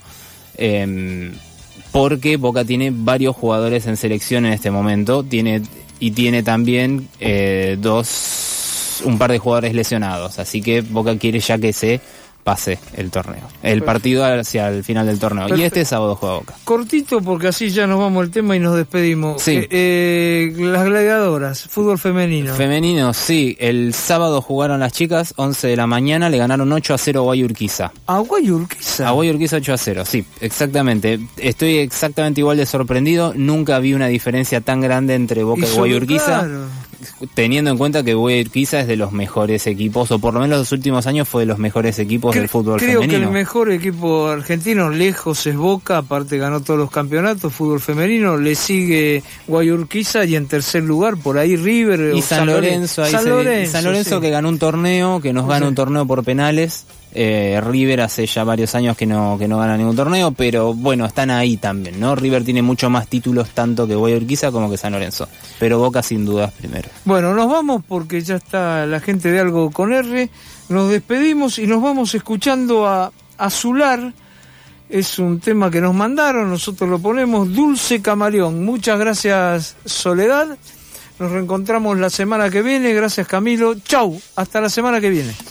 porque Boca tiene varios jugadores en selección en este momento, tiene también un par de jugadores lesionados. Así que Boca quiere ya que se pase el torneo, el partido hacia el final del torneo. Perfecto. Y este sábado juega Boca. Cortito, porque así ya nos vamos al tema y nos despedimos. Sí. Las gladiadoras, fútbol femenino. Femenino, sí. El sábado jugaron las chicas, 11 de la mañana, le ganaron 8-0 a Guayurquiza. ¿A Guayurquiza? A Guayurquiza 8-0, sí, exactamente. Estoy exactamente igual de sorprendido. Nunca vi una diferencia tan grande entre Boca y Guayurquiza. Claro. Teniendo en cuenta que Guayurquiza es de los mejores equipos, o por lo menos los últimos años fue de los mejores equipos del fútbol Creo femenino. que el mejor equipo argentino lejos es Boca, aparte ganó todos los campeonatos, fútbol femenino, le sigue Guayurquiza y en tercer lugar por ahí River Y o San Lorenzo, San Lorenzo sí. que ganó un torneo, que nos gana un torneo por penales. River hace ya varios años que no gana ningún torneo, pero bueno, están ahí también, ¿no? River tiene mucho más títulos tanto que Guayurquiza como que San Lorenzo, pero Boca sin duda primero. Bueno, nos vamos porque ya está la gente de Algo con R, nos despedimos y nos vamos escuchando a Azular. Es un tema que nos mandaron, nosotros lo ponemos, Dulce Camaleón. Muchas gracias, Soledad. Nos reencontramos la semana que viene. Gracias, Camilo. Chau, hasta la semana que viene.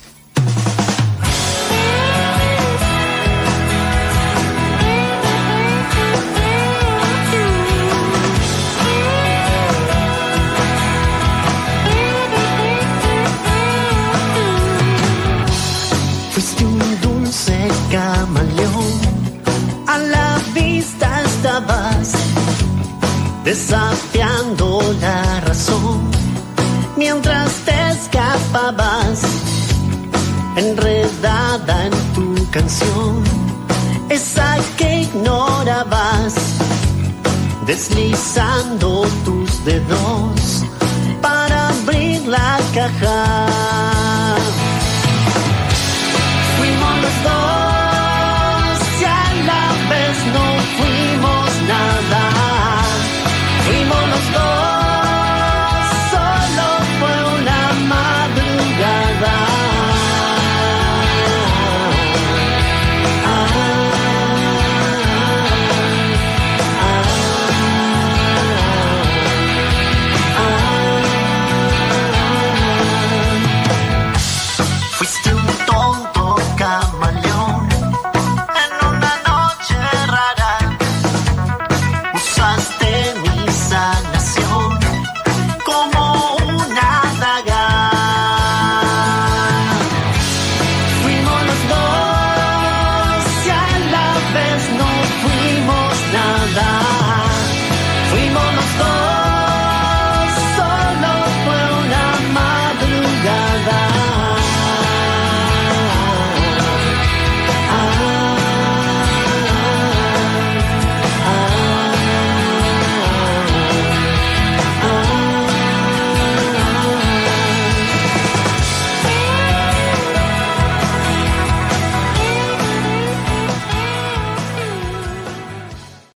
Fuiste un dulce camaleón, a la vista estabas, desafiando la razón, mientras te escapabas, enredada en tu canción, esa que ignorabas, deslizando tus dedos para abrir la caja. Fuimos los dos